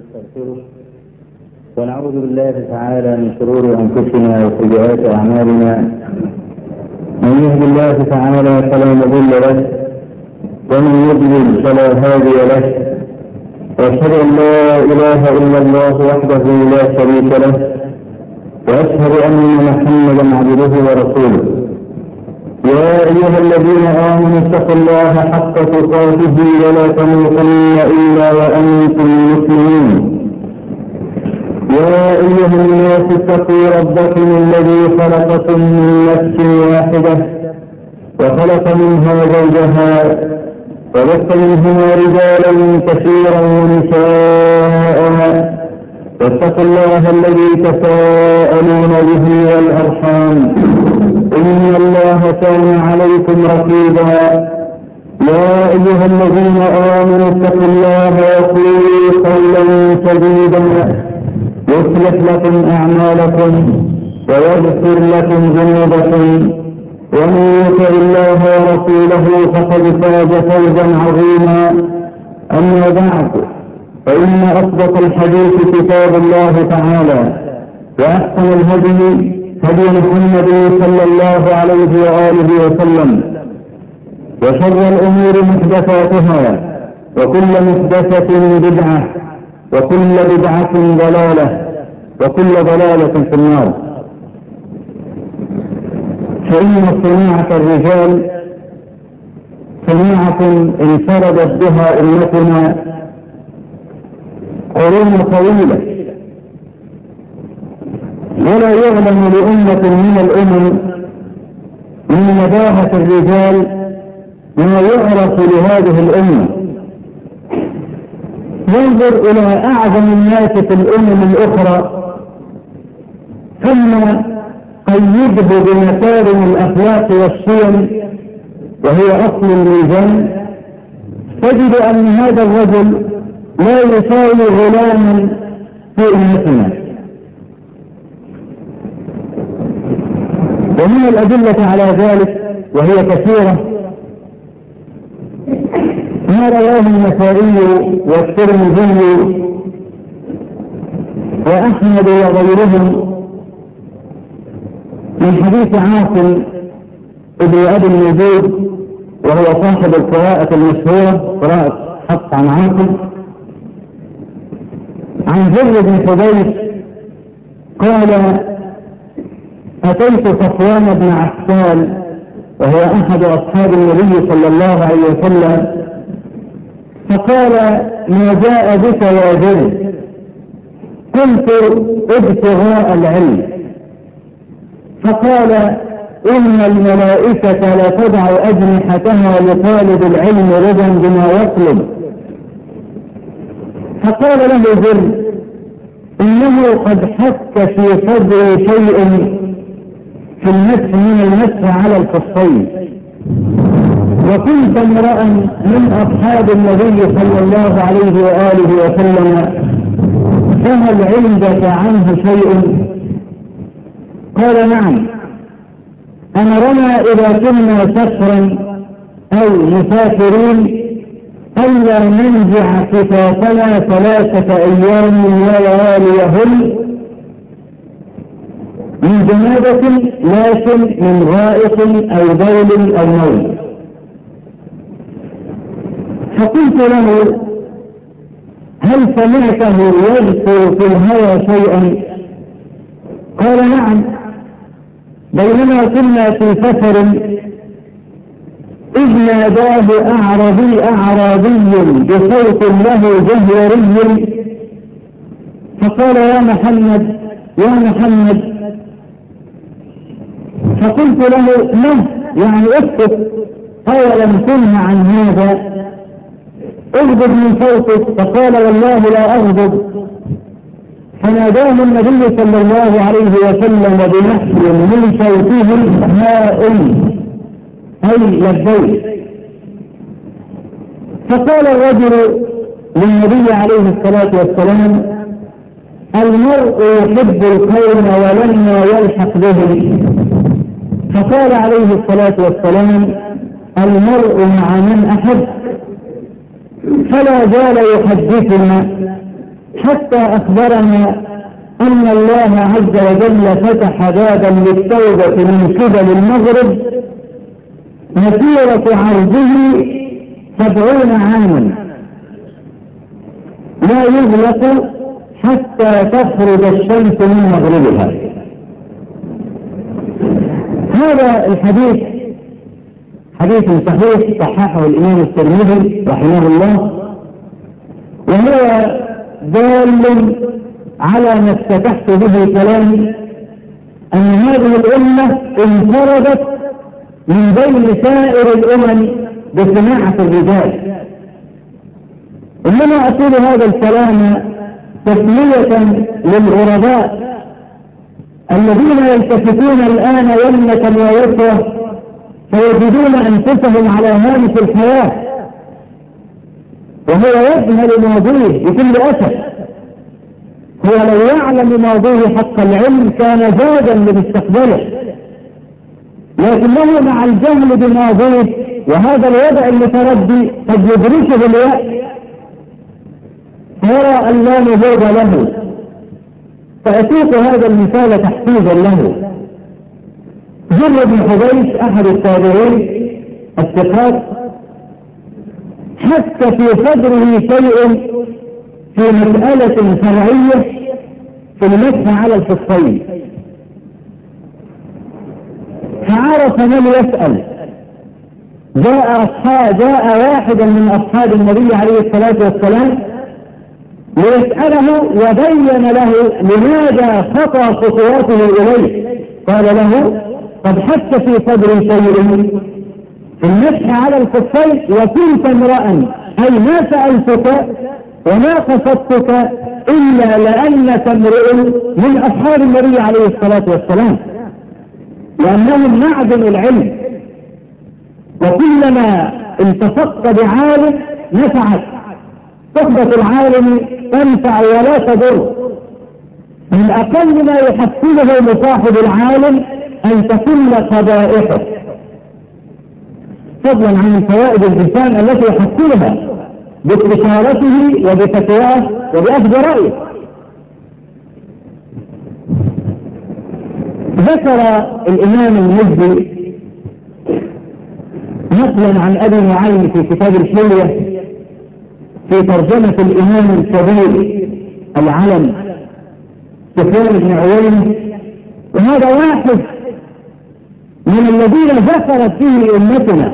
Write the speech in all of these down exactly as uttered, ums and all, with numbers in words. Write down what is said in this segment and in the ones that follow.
ونستغفره ونعوذ بالله تعالى من شرور انفسنا وسيئات اعمالنا. من يهد الله تعالى فلا مضل له ومن يضلل فلا هادي له، واشهد ان لا اله الا الله وحده لا شريك له، واشهد ان محمدا عبده ورسوله. يا ايها الذين امنوا اتقوا الله حق تقاته ولا تموتن الا وانتم مسلمون. يا ايها الناس اتقوا ربكم الذي خلقكم من نفس واحده وخلق منها زوجها وبث منهما رجالا كثيرا ونساء، واتقوا الله الذي تساءلون به والارحام ان الله كان عليكم رقيبا. يا ايها الذين امنوا اتقوا الله وقولوا قولا سديدا يصلح لكم اعمالكم ويغفر لكم ذنوبكم، ومن يطع الله ورسوله فقد فاز فوزا عظيما. اما بعد، فان اصدق الحديث كتاب الله تعالى، واحسن الهدي هدي محمد صلى الله عليه واله وسلم، وشر الامور محدثاتها، وكل محدثه بدعه، وكل بدعه ضلاله، وكل ضلاله في النار. فإن صناعة الرجال صناعة انفردت بها أمتنا قرون طويلة، ولا يعلم لأمة من الأمم من نباهة الرجال ما يعرف لهذه الأمة. ينظر إلى أعظم الناس في الأمم الأخرى ثم قيده بمكارم الأخلاق والصيم وهي أصل الميزان، تجد أن هذا الرجل لا يساوي غلاما في أمتنا. ومن الأدلة على ذلك وهي كثيرة ما رواه النسائي والترمذي وأحمد وغيرهم من حديث عاصم ابن ابي النجود، وهو صاحب القراءة المشهورة قراءة حفص عن عاصم، عن زر بن حبيش قال: أتيت صفوان بن عسال وهو أحد أصحاب النبي صلى الله عليه وسلم، فقال: ما جاء بك يا زر؟ قلت: ابتغاء العلم. فقال: إن الملائكة لا تدع أجنحتها لطالب العلم رضا بما يطلب. فقال له زر: إنه قد حك في صدري شيء في المسح من المسح على الخفين، وكنت امرأ من أصحاب النبي صلى الله عليه وآله وسلم، فهل عندك عنه شيء؟ قال: نعم، أمرنا إذا كنا سفرا أو مسافرين ألا ننزع كفافنا ثلاثة أيام ولياليهن من جنابة، لكن من غائط أو بول أو نوم. فقلت له: هل سمعته يذكر في الهوى شيئا؟ قال: نعم، بينما كنا في سفر إذ ناداه أعرابي أعرابي بصوت له جهوري، فقال: يا محمد يا محمد. فقلت له: ما يعني اسكت، أولم تنه عن هذا؟ اغضب من صوتك. فقال: والله لا أغضب. فناداه النبي صلى الله عليه وسلم بنحو من صوته هاء أي لبيك. فقال الرجل للنبي عليه الصلاة والسلام: المرء يحب القوم ولما يلحق بهم. فقال عليه الصلاة والسلام: المرء مع من أحب. فلا زال يحدثنا حتى أخبرنا أن الله عز وجل فتح بابا للتوبة من قبل المغرب مسيرة عرضه سبعون عاما لا يغلق حتى تخرج الشمس من مغربها. هذا الحديث حديث صحيح صححه الإمام الترمذي رحمه الله، وهو دال على ما افتتحت به كلامي أن هذه الأمة انفردت من بين سائر الأمم بصناعة الرجال. إنما أقول هذا الكلام تسلية للغرباء الذين يلتفتون الآن يمنة ويسرة فيجدون أنفسهم على هامش الحياة، وهو يجهل ماضيه بكل أسف. هو لو يعلم ماضيه حق العلم كان زادا لمستقبله، لكنه مع الجهل بماضيه وهذا الوضع المتردي قد يدركه الوقت فيرى أن لا نزول له. فأسوق هذا المثال تحفيزا له. جر بن حبيش أحد التابعين الثقات حس في صدره شيء في مسألة فرعية في المسح على الخفين، فعرف من يسأل. جاء أصحاب جاء واحدا من أصحاب النبي عليه الصلاة والسلام ليسأله وبين له لماذا خطى خطواته إليه. قال له قد حس في صدري شيء في المسح على الخفين وكنت امرأ، أي ما سألتك وما قصدتك إلا لأنك امرئ من أصحاب النبي عليه الصلاة والسلام، لأنهم معدن العلم، وكلما التصقت بعالم نفعت. صحبة العالم تنفع ولا تضر. من أقل ما يحصله مصاحب العالم أن تقل قبائحه، فضلا عن فوائد الإنسان التي يحصلها باستشارته وبفتواه وبأخذ رأيه. ذكر الإمام المزي نقلا عن أبي نعيم في كتاب الحلية في ترجمة الإمام الكبير العلم سفيان بن عيينة، وهذا واحد من الذين ذكرت فيه أمتنا.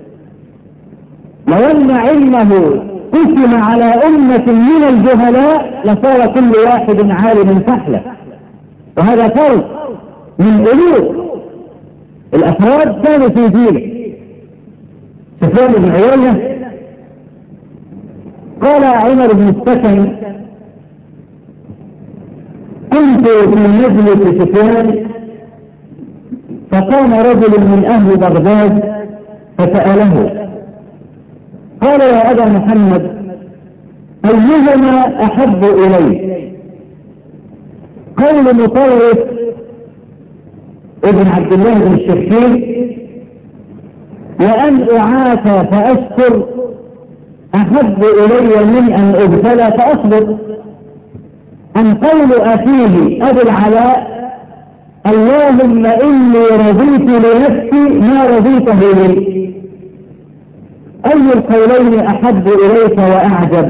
لو أن علمه قسم على أمة من الجهلاء لصار كل واحد عالم فحلة، وهذا فرق من ألوف الأفراد كانوا في دينه. سفيان بن عيينة قال عمر بن السكن كنت في مجلس سفيان فقام رجل من أهل بغداد فسأله قال يا أبا محمد أيهما أحب إليك؟ قول مطرف ابن عبد الله بن الشخير وأن أعافى فأشكر أحب إلي من أن أبتلى فأصبر. أن قول أخيه أبي العلاء اللهم إني رضيت لنفسي ما رضيته لي، أي القولين أحب إليك وأعجب؟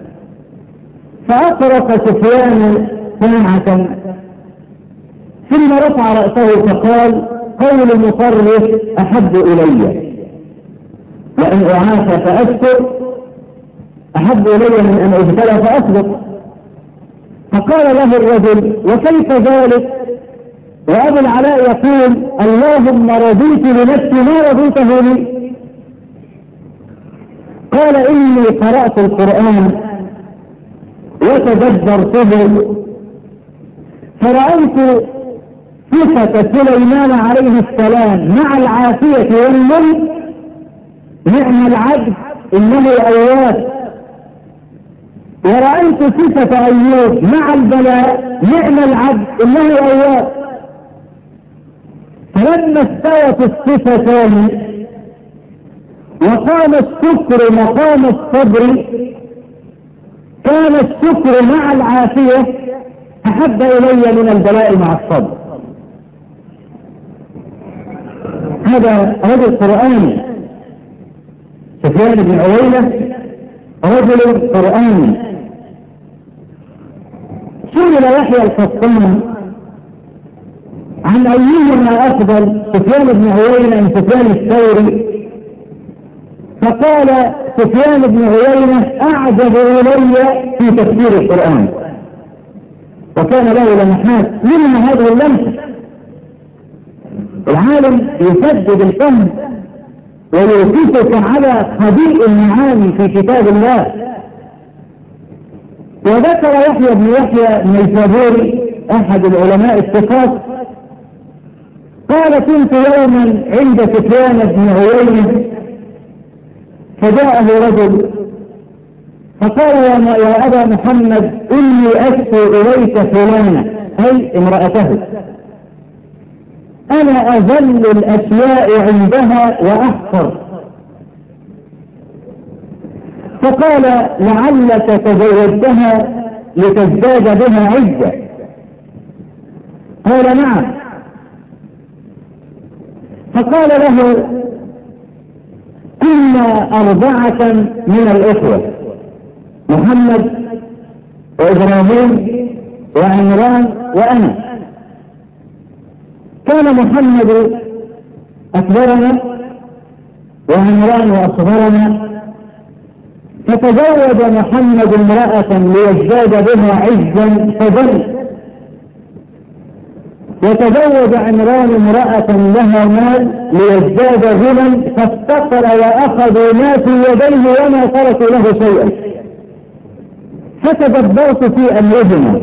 فأطرق سفيان سمعة ثم رفع رأسه فقال قول مطرف أحب إلي، وأن أعافى فأشكر أحب إلي من أن أبتلى فأصبر. فقال له الرجل وكيف ذلك؟ وأبو العلاء يقول اللهم رضيت لنفسي ما رضيته لي. قال إني قرأت القرآن وتدبرته فرأيت صفة سليمان عليه السلام مع العافية والملك نعم العبد إنه أواب، ورأيت صفة أيوب مع البلاء نعم العبد إنه أواب. فلما استوت الصفتان وقام الشكر مقام الصبر كان الشكر مع العافية أحب إلي من البلاء مع الصبر. هذا رجل قرآني، سفيان بن عيينة رجل قرآني. سئل يحيى القطان عن أيهما أفضل، سفيان بن عيينة أم سفيان الثوري؟ فقال سفيان بن عيينة أعجب إلي في تفسير القرآن، وكان له لمحات منها هذه اللمحة. العالم يسدد الفهم ويوقفك على خبيء المعاني في كتاب الله. وذكر يحيى بن يحيى النيسابوري أحد العلماء الثقات قال كنت يوما عند سفيان بن عيينة فجاءه رجل فقال يا أبا محمد إني أشكو إليك فلانة، أي امرأته، أنا أذل الأشياء عندها وأحقر. فقال لعلك تزوجتها لتزداد بها عزة؟ قال نعم. فقال له كنا أربعة من الإخوة، محمد وإبراهيم وعمران وأنا. كان محمد أكبرنا وعمران أصغرنا، فتزوج محمد امرأة ليزداد بها عزا فذل، وتزوج عمران امرأة لها مال ليزداد غنى فافتقر وأخذوا ما في يديه وما تركوا له شيئا. فتدبرت في أمرهما،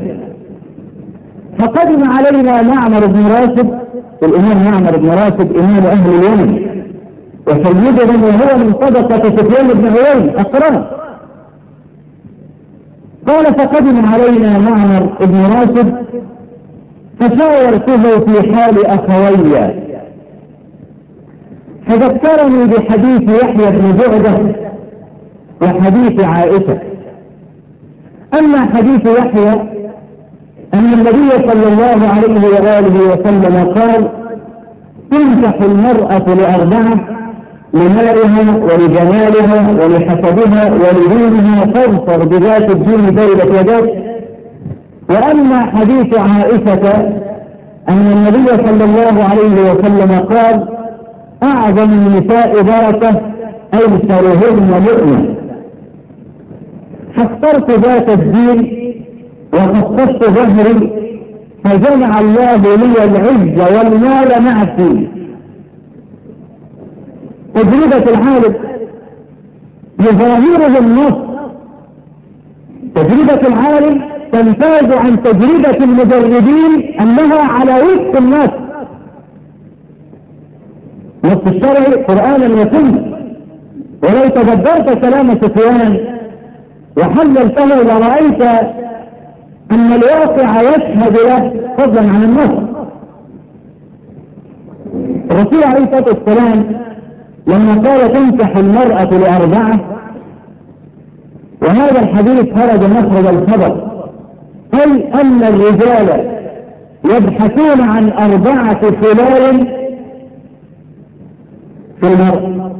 فقدم علينا معمر بن راشد، الإمام معمر بن راشد إمام أهل اليمن وسيدهم، وهو من طبقة سفيان بن عيينة أقرنه. قال فقدم علينا معمر بن راشد فشاورته في حال أخوي، فذكرني بحديث يحيى بن جعدة وحديث عائشة. أما حديث يحيى أن النبي صلى الله عليه وآله وسلم قال تنكح المرأة لأربعة: لمالها ولجمالها ولحسبها ولدينها، فاظفر بذات الدين بين يديك. وأما حديث عائشة أن النبي صلى الله عليه وسلم قال أعظم النساء بركة أيسرهن مؤمن، فاخترت ذات الدين وخصصت ظهري فجمع الله لي العز والمال مع الدين. تجربة العالم يظاهره النص، تجربة العالم تمتاز عن تجربة المجربين أنها على وفق النص. نص الشرعي قرآنا وسنة، ولو تدبرت كلام سفيان وحللته لرأيت أن الواقع يشهد له فضلا عن النص. الرسول عليه الصلاة والسلام لما قال تنكح المرأة لأربعة، وهذا الحديث خرج مخرج الخبر، أي أن الرجال يبحثون عن أربعة خلال في المرأة،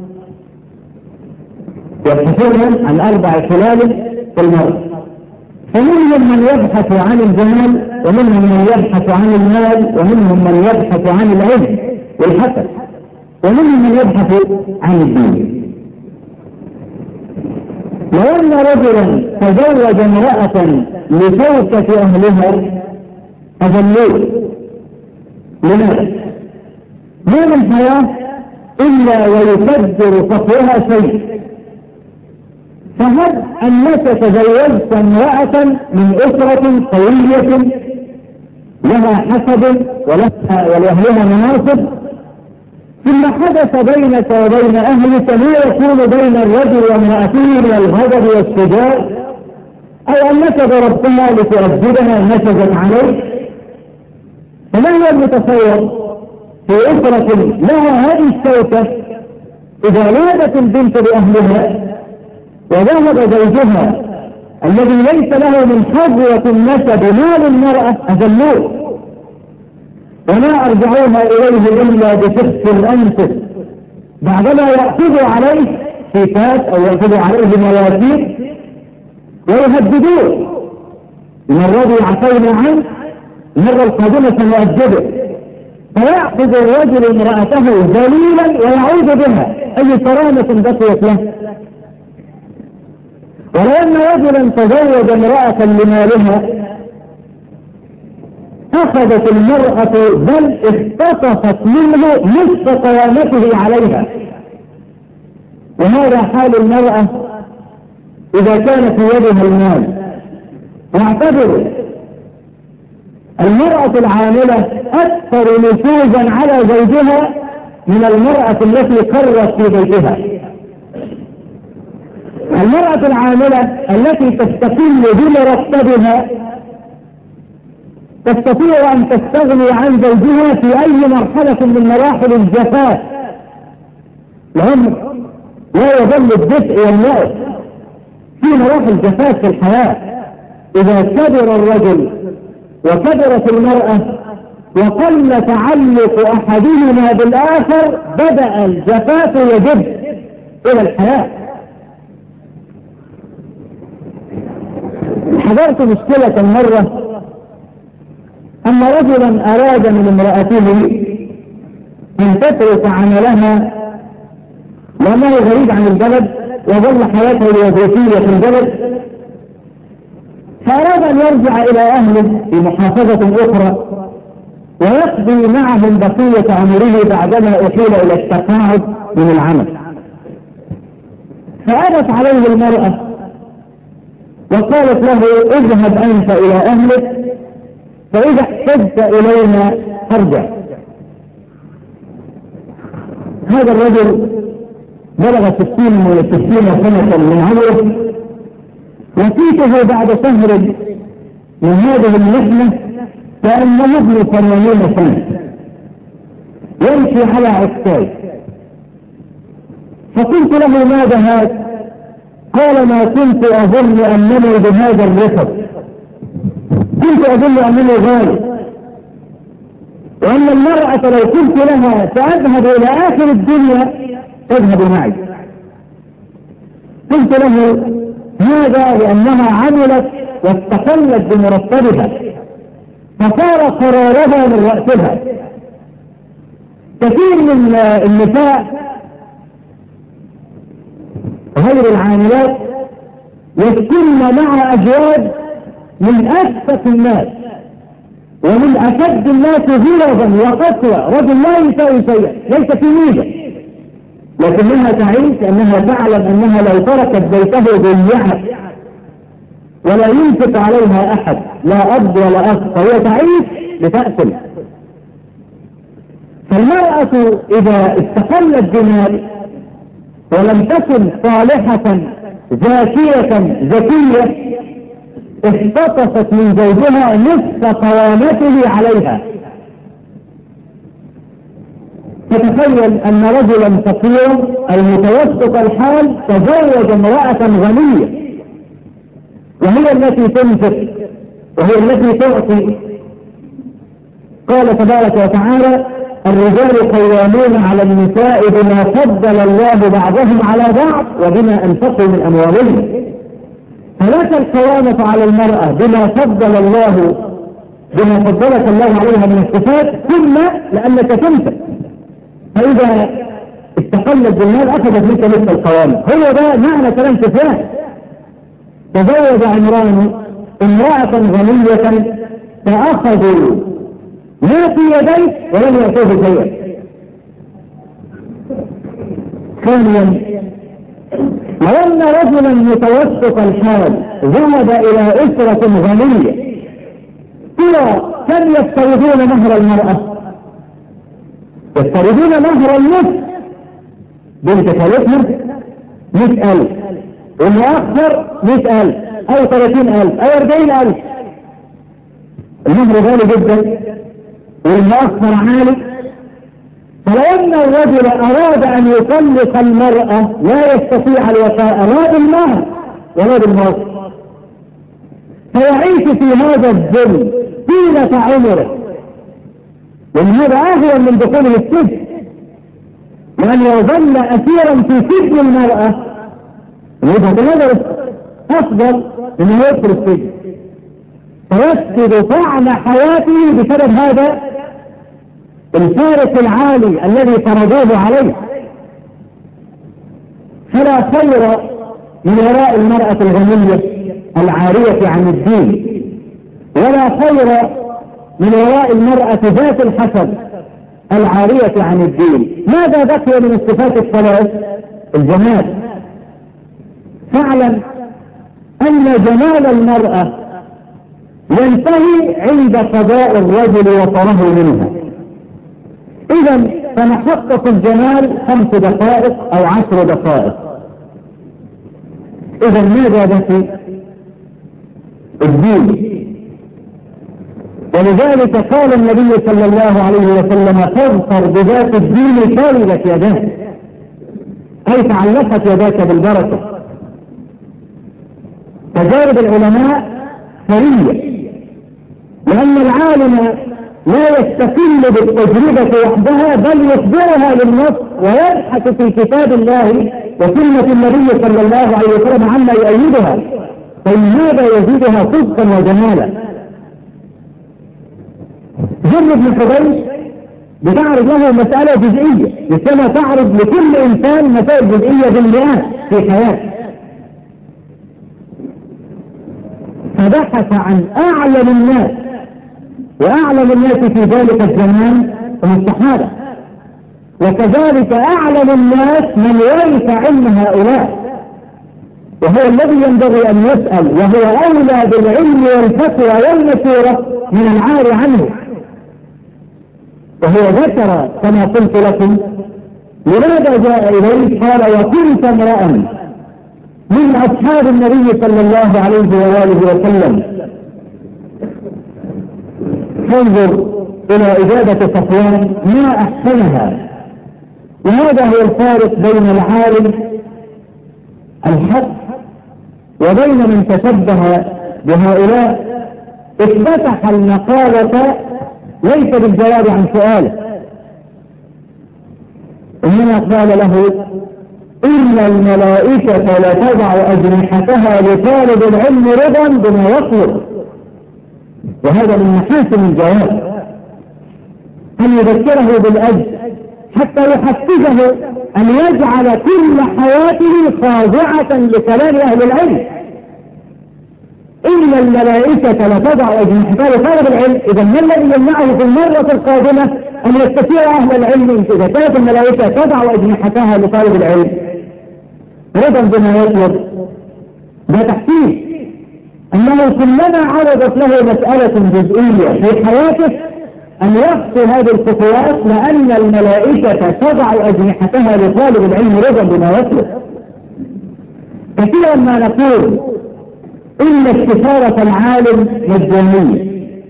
يبحثون عن أربع خلال في المرأة، فمنهم من يبحث عن الجمال، ومنهم من يبحث عن المال، ومنهم من يبحث عن العلم والحسب، ومنهم من يبحث عن الدين. لو أن رجلا تزوج امرأة لشوكة أهلها أذلوه. لماذا؟ ما من حياة إلا ويقدر صفوها شيء. فهب أنك تزوجت امرأة من أسرة قوية لها حسب ولها ولأهلها مناصب، ثم حدث بينك وبين أهلك ما يكون بين الرجل وامرأته من الغضب والشجار، أو أنك ضربتها لتؤدبها نشزت عليك، فما هو المتصور في أسرة لها هذه الشوكة إذا ولدت البنت بأهلها وذهب زوجها الذي ليس له من حظوة النسب مال المرأة أذلوه ولا أرجعوها إليه إلا بفسق الأنفس بعدما يأخذوا عليه شيكات أو يأخذوا عليه مواسير ويهددوه المرة دي عفونا عنه المرة القادمة سنؤدبه فيأخذ الرجل امرأته ذليلا ويعود بها أي كرامة بقيت له. ولو أن رجلا تزوج امرأة لمالها أخذت المرأة بل اختطفت منه نصف قوامته عليها. وهذا حال المرأة إذا كان في يدها المال. واعتبروا المرأة العاملة أكثر نفوذا على زوجها من المرأة التي قرت في بيتها. المرأة العاملة التي تستقل بمرتبها تستطيع أن تستغني عن زوجها في أي مرحلة من مراحل الجفاف العمر لا يظل الدفء والنقص في مراحل جفاف في الحياة. إذا كبر الرجل وكبرت المرأة وقل تعلق أحدهما بالآخر بدأ الجفاف يجب إلى الحياة. حضرت مشكلة مرة أن رجلا أراد من امرأته أن تترك عملها لأنه غريب عن البلد وظل حياته الوظيفية في البلد، فأراد أن يرجع إلى أهله في محافظة أخرى ويقضي معهم بقية عمره بعدما أحيل إلى التقاعد من العمل. فأبت عليه المرأة وقالت له اذهب أنت إلى أهلك فإذا احتجت إلينا فارجع. هذا الرجل بلغ ستين وستين سنة من عمره، وفيته بعد شهر من هذه المحنة كأنه ابن ثمانين سنة يمشي على عكاز. فقلت له ماذا هذا؟ قال ما كنت أظن أنني بهذا الرفض، كنت أظن أنني غالي وأن المرأة لو كنت لها سأذهب إلى آخر الدنيا تذهب معي. قلت له هذا لأنها عملت واستقلت بمرتبها فصار قرارها من رأسها. كثير من النساء غير العاملات يسكن مع أزواج من أسفة الناس ومن أشد الناس غلظا وقسوة، رجل لا يساوي شيئا ليس في ميزة، لكنها تعيش أنها تعلم أنها لو تركت بيته ضيعت ولا ينفق عليها أحد لا أب ولا أخ، فهي تعيش لتأكل. فالمرأة إذا استقلت بمال ولم تكن صالحة ذكية ذكية اختطفت من زوجها نصف قوامته عليها. تتخيل أن رجلا فقيرا أي متوسط الحال تزوج امرأة غنية وهي التي تنفق وهي التي تعطي. قال تبارك وتعالى الرجال قوامون على النساء بما فضل الله بعضهم على بعض وبما أنفقوا من أموالهم. فلك القوامة على المرأة بما فضل الله بما فضلك الله عليها من الصفات، ثم لأنك تنفق، فإذا استقلت بالمال أخذت منك مثل القوامة. هو ده معنى كلام سفيان. تزوج عمران امرأة غنية فأخذوا ما في يديه ولم يأتوه شيئا. ثانيا لو أن رجلا متوسط الحال ذهب إلى أسرة غنية ترى كم يفترضون مهر المرأة؟ يفترضون مهر النصف بنت خالتها مئة ألف والمؤخر مئة ألف أو ثلاثين ألف أو أربعين ألف. المهر غالي جدا والمؤخر عالي. فلو أن الرجل أراد أن يطلق المرأة لا يستطيع الوفاء لا بالمهر ولا بالمؤخر، فيعيش في هذا الذل طيلة عمره، لأن هذا أهون من دخوله السجن، لأن يظل أسيرا في سجن المرأة وجهة النظر أفضل من يدخل السجن، فيفقد طعم حياته بسبب هذا الفارق العالي الذي فرضوه عليه. فلا خير من وراء المرأة الغنية العارية عن الدين، ولا خير من وراء المرأة ذات الحسب العارية عن الدين. ماذا بقي من الصفات الثلاث؟ الجمال. فاعلم أن جمال المرأة ينتهي عند قضاء الرجل وطره منها. إذا فنحقق الجمال خمس دقائق أو عشر دقائق. إذا ماذا بقي؟ الدين. ولذلك قال النبي صلى الله عليه وسلم: فاظفر بذات الدين طالبت يداك، أي تعلقت يداك بالبركة. تجارب العلماء ثرية، لأن العالم لا يستقل بالتجربة وحدها، بل يخبرها للنص ويبحث في كتاب الله وسنة النبي صلى الله عليه وسلم عما يؤيدها، فلماذا يزيدها صدقا وجمالا. جر بن حبيش بتعرض له مسألة جزئية كما تعرض لكل إنسان مسائل جزئية بالمئات في حياته، فبحث عن أعلم الناس، وأعلم الناس في ذلك الزمان هم الصحابة، وكذلك أعلم الناس من ورث علم هؤلاء، وهو الذي ينبغي أن يسأل، وهو أولى بالعلم والفتوى والمشورة من العار عنه. وهو ذكر كما قلت لكم لماذا جاء إليه، قال: وكنت امرأ من أصحاب النبي صلى الله عليه وآله وسلم. انظر إلى إجابة صفوان ما أحسنها. وهذا هو الفارق بين العالم الحق وبين من تشبه بهؤلاء. افتتح المقالة ليس بالجواب عن سؤاله، إنما قال له: إن الملائكة لتضع أجنحتها لطالب العلم رضا بما يطلب. وهذا من محاسن الجواب، أن يذكره بالأجر حتى يحفزه أن يجعل كل حياته خاضعة لكلام أهل العلم. إن الملائكة لتضع أجنحتها لطالب العلم، إذا ما الذي يمنعه في المرة القادمة أن يستطيع أهل العلم إذا كانت الملائكة تضع أجنحتها لطالب العلم رضا بما يطلب؟ ده تحسين أنه كلما عرضت له مسألة جزئية في حياته أن يخطو هذه الخطوات، لأن الملائكة تضع أجنحتها لطالب العلم رضا بما يطلب. كثيرا ما نقول إن استشارة العالم مجانية،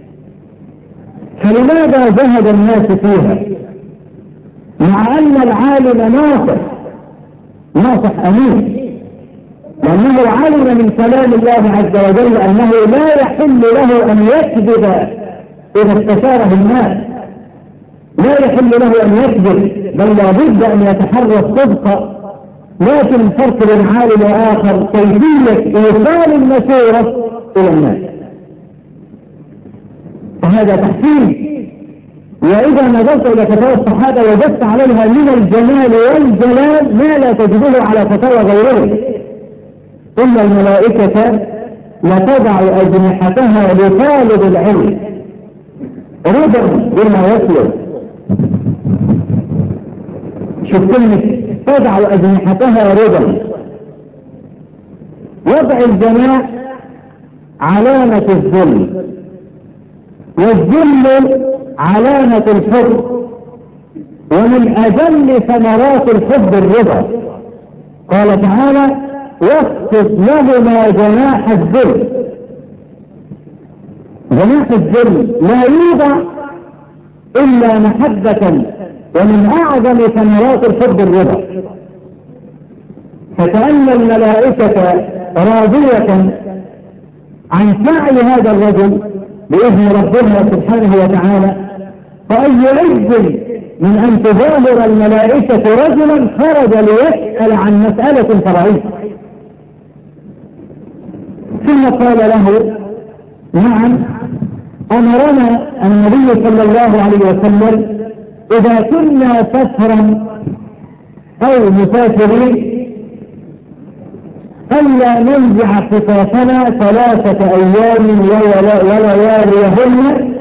فلماذا ذهب الناس فيها مع أن العالم ناصح ناصح أمين، لأنه علم من كلام الله عز وجل أنه لا يحل له أن يكذب إذا استشاره الناس، لا يحل له أن يكذب، بل لابد أن يتحرى الصدق. لكن الفرق بين عالم وآخر كيفية إيصال المشورة إلى الناس، فهذا تحسين. وإذا نظرت إلى فتاوى الصحابة وجدت عليها من الجمال والجلال ما لا تجده على فتاوى غيرهم. إن الملائكة لتضع أجنحتها لطالب العلم رضا بما يطلب. شوف كلمة تضع أجنحتها رضا. وضع الجناح علامة الذل، والذل علامة الحب، ومن أجل ثمرات الحب الرضا. قال تعالى: واخفض لهما جناح الذل. جناح الذل لا يوضع إلا محبة، ومن أعظم ثمرات الحب الرضا. فكأن الملائكة راضية عن سعي هذا الرجل بإذن ربنا سبحانه وتعالى، فأي عز من أن تظاهر الملائكة رجلا خرج ليسأل عن مسألة فرعية. ثم قال له: نعم، أمرنا النبي صلى الله عليه وسلم إذا كنا سفرا أو مسافرين ألا ننزع خفافنا ثلاثة أيام ولياليهن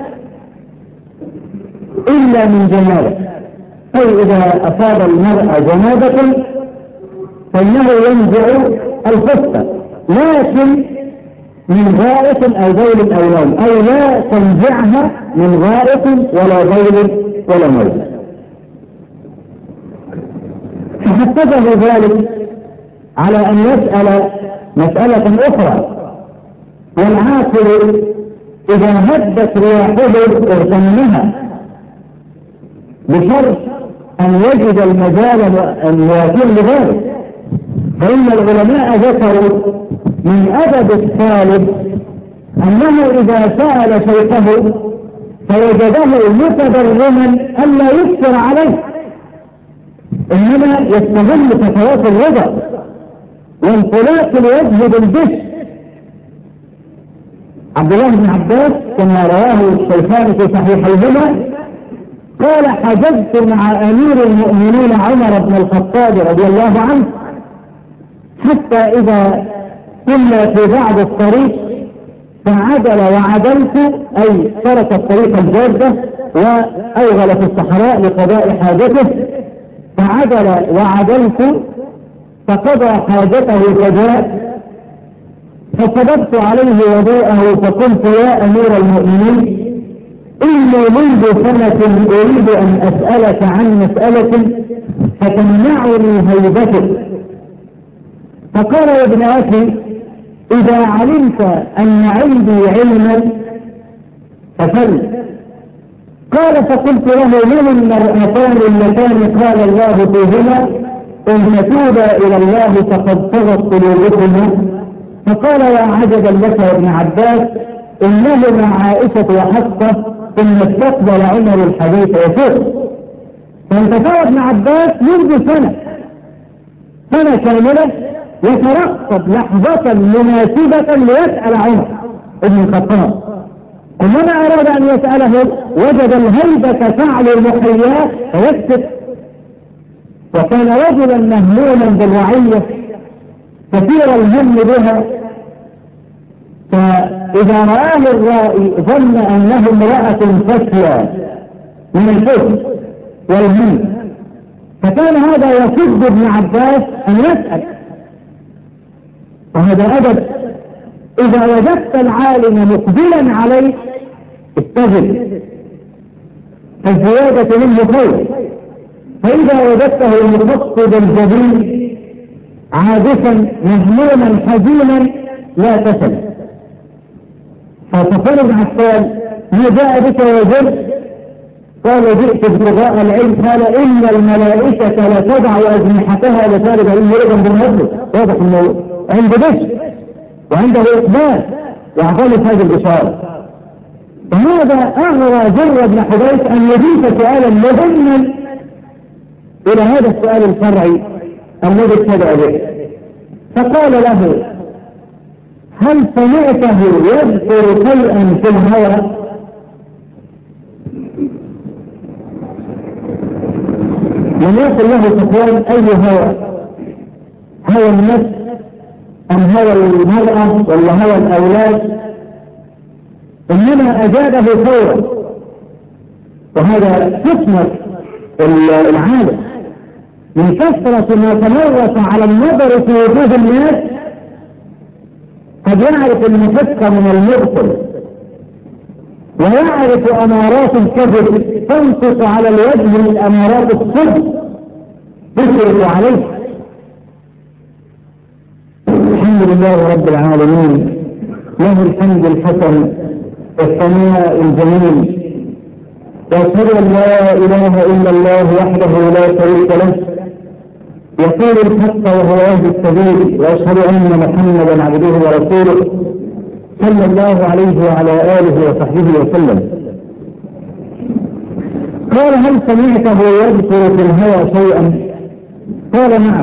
إلا من جنابة، أي إذا أصاب المرأة جنابة فإنه ينزع الخفة، لكن من غائط أو بول أو نوم، أي لا تنزعها من غائط ولا بول ولا نوم. فحسبه ذلك على أن يسأل مسألة أخرى، والعاقل إذا هبت رياحه اغتنمها بشرط أن يجد المجال الموافق لذلك. فإن العلماء ذكروا من أدب الطالب أنه إذا سأل شيخه فوجده متبرما ألا يكثر عليه، إنما يستغل فتوات الرضا وانطلاق الوجه بالجسم. عبد الله بن عباس كما رواه الشيخان في صحيحيهما قال: حجزت مع أمير المؤمنين عمر بن الخطاب رضي الله عنه حتى إذا كنا في بعض الطريق فعدل وعدلت، أي ترك الطريق الجادة وأوغل في الصحراء لقضاء حاجته، فعدل وعدلت فقضى حاجته فجاء، فصببت عليه وضوءه فقلت: يا أمير المؤمنين، إني منذ سنة أريد أن أسألك عن مسألة فتمنعني هيبتك. فقال: يا ابن أخي، إذا علمت أن عندي علما فسل. قال: فقلت له: من المرأتان اللتان قال الله فيهما إن تتوبا إلى الله فقد طغت قلوبكما؟ فقال: يا عجبا لك يا ابن عباس، إنهما عائشة وحفصة، ثم استقبل عمر الحديث يسوق. فانتفى ابن عباس منذ سنة سنة كاملة يترقب لحظة مناسبة ليسأل عمر ابن الخطاب، ومن أراد أن يسأله وجد الهيبة تعلو المحيات فيسكت. وكان رجلا مهموما بالرعية كثير الهم بها، فإذا رآه الرائي ظن أنه امرأة فاشية من الحزن والهم، فكان هذا يصد ابن عباس أن يسأل. وهذا أدب، إذا وجدت العالم مقبلا عليك استغل، فالزيادة منه خير، فإذا وجدته مخطبا الجبين عادسا مهموما حزينا لا تسل. فتصل بن عفان: ما جاء بك يا جد؟ قال: جئت ابتغاء العلم. قال: إن الملائكة لا تضع أجنحتها لطالب علم يريد بالنبل. واضح أنه عنده بشر وعنده إقبال وأعطاني هذه البشارة. فهذا أغرى جر بن حبيش أن يضيف سؤالا مهما إلى هذا السؤال الفرعي الذي ابتدأ به. فقال له: هل سمعته يذكر شيئا في الهوى؟ لم يقل له سفيان: أي هوى؟ هوى النفس أم هوى المرأة ولا هوى الأولاد؟ إنما أجابه فورا، وهذا حكمة العالم من كثرة ما تمرس على النظر في وجوه الناس قد يعرف المحق من المبطل، ويعرف أمارات الكذب تنطق على الوجه من أمارات الصدق تشرف عليه. الحمد لله رب العالمين، له الحمد الحسن والثناء الجميل، وأشهد أن لا إله إلا الله وحده لا شريك له يقول الحق وهو يهدي السبيل، وأشهد أن محمدا عبده ورسوله صلى الله عليه وعلى آله وصحبه وسلم. قال: هل سمعته يذكر في الهوى شيئا؟ قال: نعم.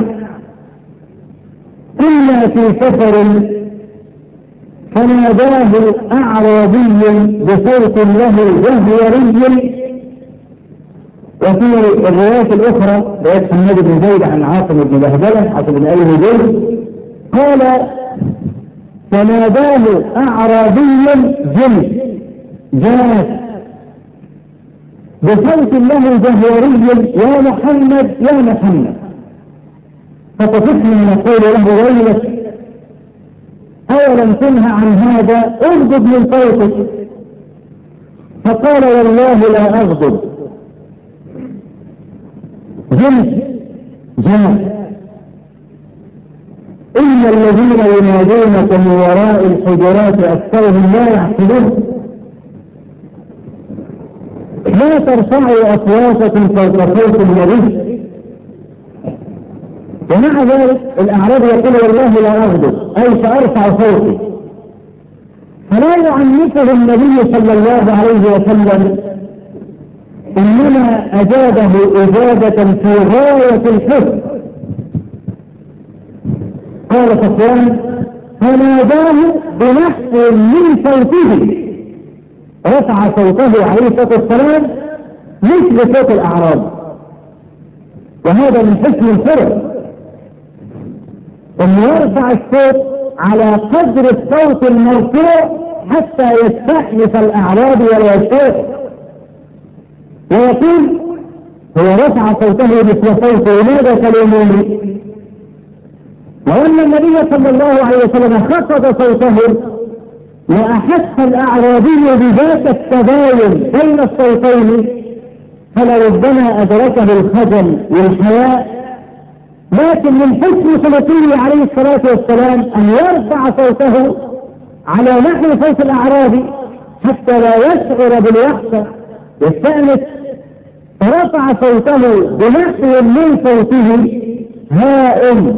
كنا في سفر فناداه أعرابي بصوت له جهوري. وفي الروايات الأخرى رواية حماد بن زيد عن عاصم بن بهدلة عاصم بن أبي هجير قال: فناداه أعرابي جنس جاس بصوت له جهوري: يا محمد يا محمد. فطفقنا نقول له: ويلك، أولم تنهى عن هذا؟ اغضب من صوتك. فقال: والله لا أغضب. جنس جاء: إن الذين ينادونك من وراء الحجرات أكثرهم لا يعقلون. لا ترفعوا أصواتكم فوق صوت النبي. ومع ذلك الأعرابي يقول: والله لا أغضب، أي سأرفع صوتي. فلا يعنفه النبي صلى الله عليه وسلم، إنما أجابه إجابة في غاية الحسن. قال صفوان: فناداه بنحو من صوته، رفع صوته عليه الصلاة والسلام مثل صوت الأعراب. وهذا من حسن الفرق، أن يرفع الصوت على قدر الصوت المرفوع حتى يستحدث الأعراب ولا يشتاق، ويقول: هو رفع صوته مثل صوته ماذا تلوموني؟ وأن النبي صلى الله عليه وسلم خفض صوته وأحس الأعرابي بذات التباين بين الصوتين، فلربما أدركه الخجل والحياء. لكن من حسن خلقه عليه الصلاة والسلام أن يرفع صوته على نحو صوت الأعرابي حتى لا يشعر بالوحشة يستأنس، فرفع صوته بنحو من صوته: هائم،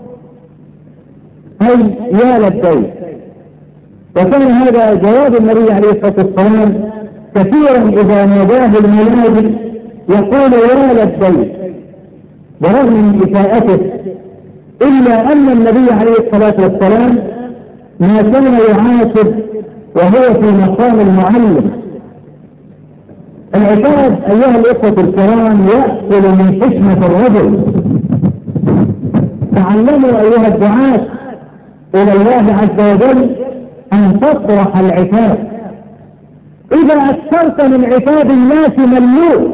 أي يا لبيك. وكان هذا جواب النبي عليه الصلاة والسلام كثيرا إذا ناداه المنادي يقول: يا لبيك، برغم من إساءته، إلا أن النبي عليه الصلاة والسلام ما كان يعاتب وهو في مقام المعلم. العتاب أيها الإخوة الكرام يأكل من حكمة الرجل. تعلموا أيها الدعاة إلى الله عز وجل أن تطرح العتاب. إذا أكثرت من عتاب الناس ملوك،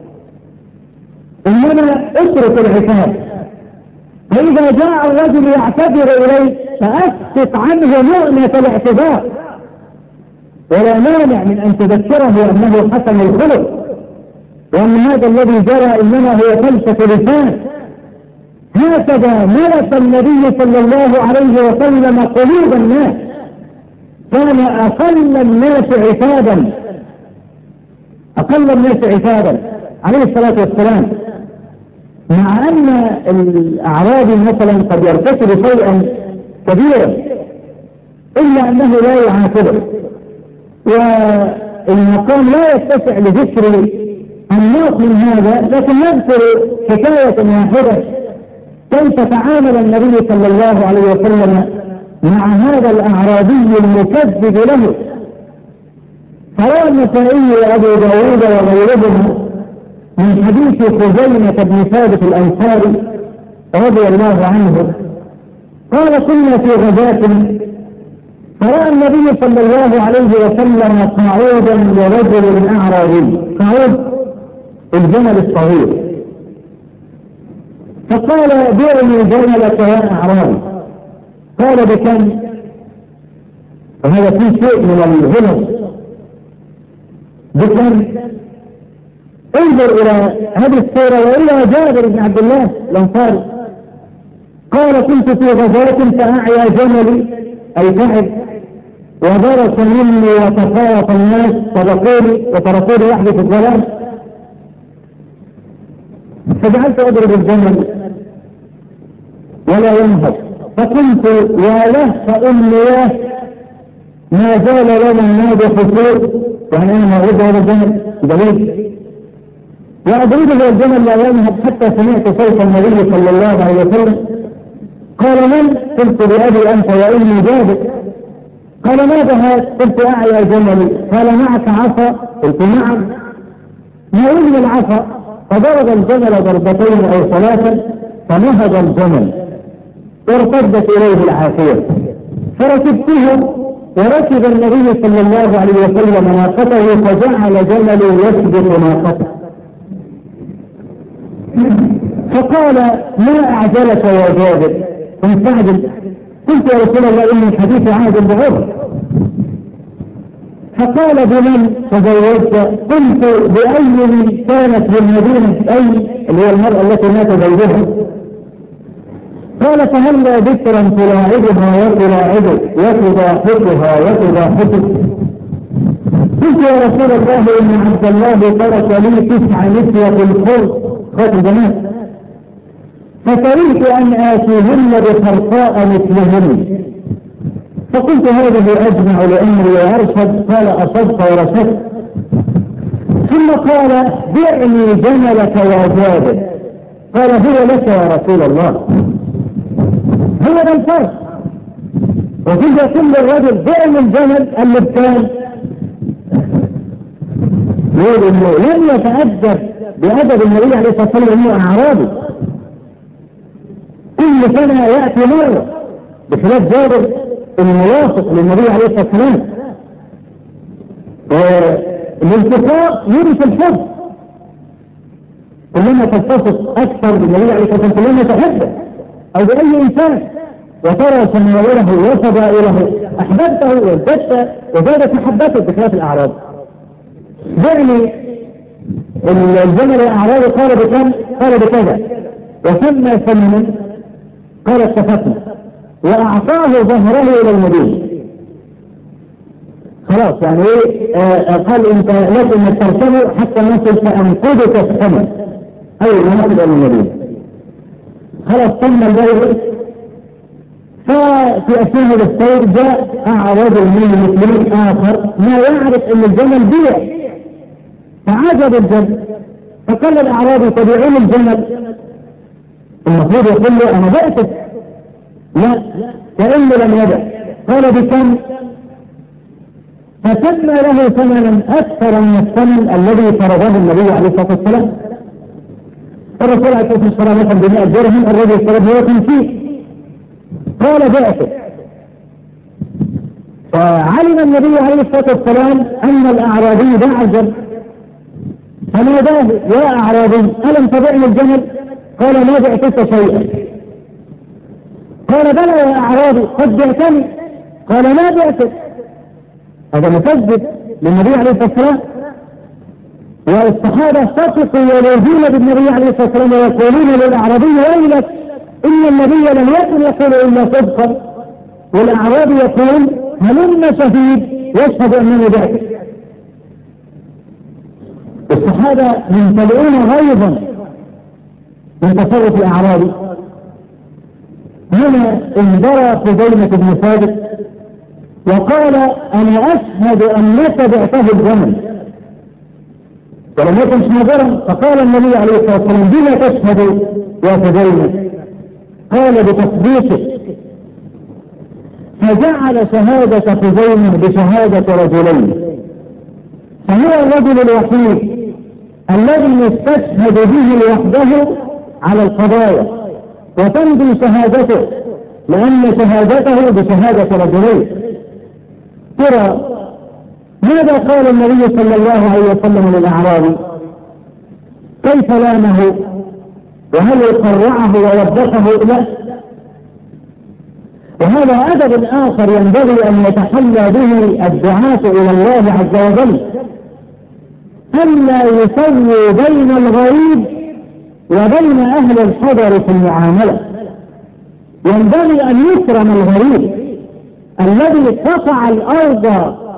إنما اترك العتاب. فإذا جاء الرجل يعتذر إليك فأسقط عنه مؤنة الاعتذار، ولا مانع من أن تذكره أنه حسن الخلق، وأن هذا الذي جرى إنما هو فلسفة لسان. هكذا ملك النبي صلى الله عليه وسلم قلوب الناس، كان أقل الناس عتابا أقل الناس عتابا عليه الصلاة والسلام. مع أن الأعرابي مثلا قد يرتكب شيئا كبيرا إلا أنه لا يعاتبه، والمقام لا يتسع لذكر الناس من هذا، لكن نذكر حكاية واحدة كيف تعامل النبي صلى الله عليه وسلم مع هذا الأعرابي المكذب له. روى النسائي وأبو داود وغيرهما من حديث خزيمة بن ثابت الأنصاري رضي الله عنه قال: كنا في غزاة فرأى النبي صلى الله عليه وسلم قعودا لرجل أعرابي، قعود الجمل الصغير، فقال: بعني جملك يا أعرابي. قال: بكم؟ وهذا فيه شيء من الغلط. بكم؟ انظر إلى هذه الصورة وإلى جابر بن عبد الله الأنصاري. قال: كنت في غزاة فأعيا جملي، أي تعب، وبرك مني وتخاف الناس سبقوني وتركوني وحدي في الظلام، فجعلت أضرب الجمل ولا ينهض، فقلت: يا له فأمنياه ما زال لنا النادي حصول، يعني انا موجود هذا الجمل دليل. وأدريد إلى الجمل لا يذهب حتى سمعت صوت النبي صلى الله عليه وسلم. قال من؟ قلت بأبي أنت وإني جابر. قال ماذا هذا؟ قلت أعيا جملي. قال معك عصا؟ قلت نعم. ما يجري العصا؟ فضرب الجمل ضربتين أو ثلاثا فنهض الجمل وارتدت إليه العافية، فركبته وركب النبي صلى الله عليه وسلم ناقته فجعل جملي يسبق ناقته، فقال ما أعجلك يا جابر؟ فمستعجل. قلت يا رسول الله إن الحديث عهد بعرض. فقال بمن تزوجت؟ قلت بأي كانت بالمدينة، أي اللي هي المرأة التي مات زوجها. قال فهلا ذكرا تلاعبها وتلاعبك وتضاحكها وتضاحكك. قلت يا رسول الله إن عبد الله ترك لي تسع نسوة الخلق خاطر بنات، فكرهت أن آتيهن بخرقاء مثلهن. فقلت هذه أجمع لأمري وأرشد. قال أصبت ورشدت. ثم قال بعني جملك يا جابر. قال هو لك يا رسول الله. هو ده الفرق. وفي كل الرجل بعني الجمل اللي بكام؟ يقول انه لم يتأدب بأدب النبي عليه الصلاة والسلام انه اعرابي، كل سنة يأتي مرة، بخلاف جابر الملاصق للنبي عليه الصلاة والسلام. والالتقاء يورث الحب، كلما تلتصق اكثر بالنبي عليه الصلاة والسلام كلما تحبه او باي انسان وترى سماوله وفضائله احببته وازددت وزادت محبته، بخلاف الاعراب. يعني الجمل الاعرابي قال بكم؟ قال بكذا، وسمى ثمنا قال اتفقنا، واعطاه ظهره الى المدينه. خلاص يعني ايه؟ آه قال انت لازم ترسله حتى نصل فانقذك الثمن، اول ما نصل الى المدينه. خلاص تم البيع. ففي اثناء السير جاء اعرابي من المسلمين اخر ما يعرف ان الجمل بيع، فعجب الجمل. فقال الاعرابي تبيعون الجمل؟ المفروض يقول له انا بعتك. لا، وانه لم يبع. قال بكم؟ فسمى له ثمنا اكثر من الثمن الذي فرضه النبي عليه الصلاه والسلام. الرسول عليه الصلاه والسلام مثلا بمئة درهم، الرجل اشترى خمسين. قال بعته. فعلم النبي عليه الصلاه والسلام ان الاعرابي باع الجمل، فناداه يا اعرابي الم تبعني الجمل؟ قال ما بعتك شيئا. قال بلى يا اعرابي قد بعتني. قال ما بعتك. هذا مكذب للنبي عليه الصلاه والسلام. والصحابه صدقوا يلوذون بالنبي عليه الصلاه والسلام ويقولون للاعرابي ويلك ان النبي لم يكن يقول الا صدقا، والاعرابي يقول هلم شهيد يشهد انني بعتك. الصحابه ممتلئون غيظا من تصرف الاعرابي. هنا انبرى خزيمة بن ثابت وقال انا اشهد انك بعته الجمل، ولم يكن حاضرا. فقال النبي عليه الصلاه والسلام بما تشهد يا خزيمة؟ قال بتصديقه. فجعل شهادة خزيمة بشهادة رجلين، فهو الرجل الوحيد الذي يستشهد به لوحده على القضايا وتمضي شهادته، لأن شهادته بشهادة رجلين. ترى ماذا قال النبي صلى الله عليه وسلم للأعرابي؟ كيف لامه؟ وهل قرعه ووبخه؟ لا. وهذا أدب آخر ينبغي أن يتحلى به الدعاة إلى الله عز وجل، ألا يسوي بين الغريب وبين أهل الحضر في المعاملة. ينبغي أن يكرم الغريب الذي قطع الأرض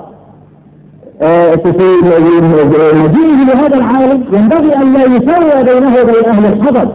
في مجيئه لهذا العالم، ينبغي أن لا يسوي بينه وبين أهل الحضر.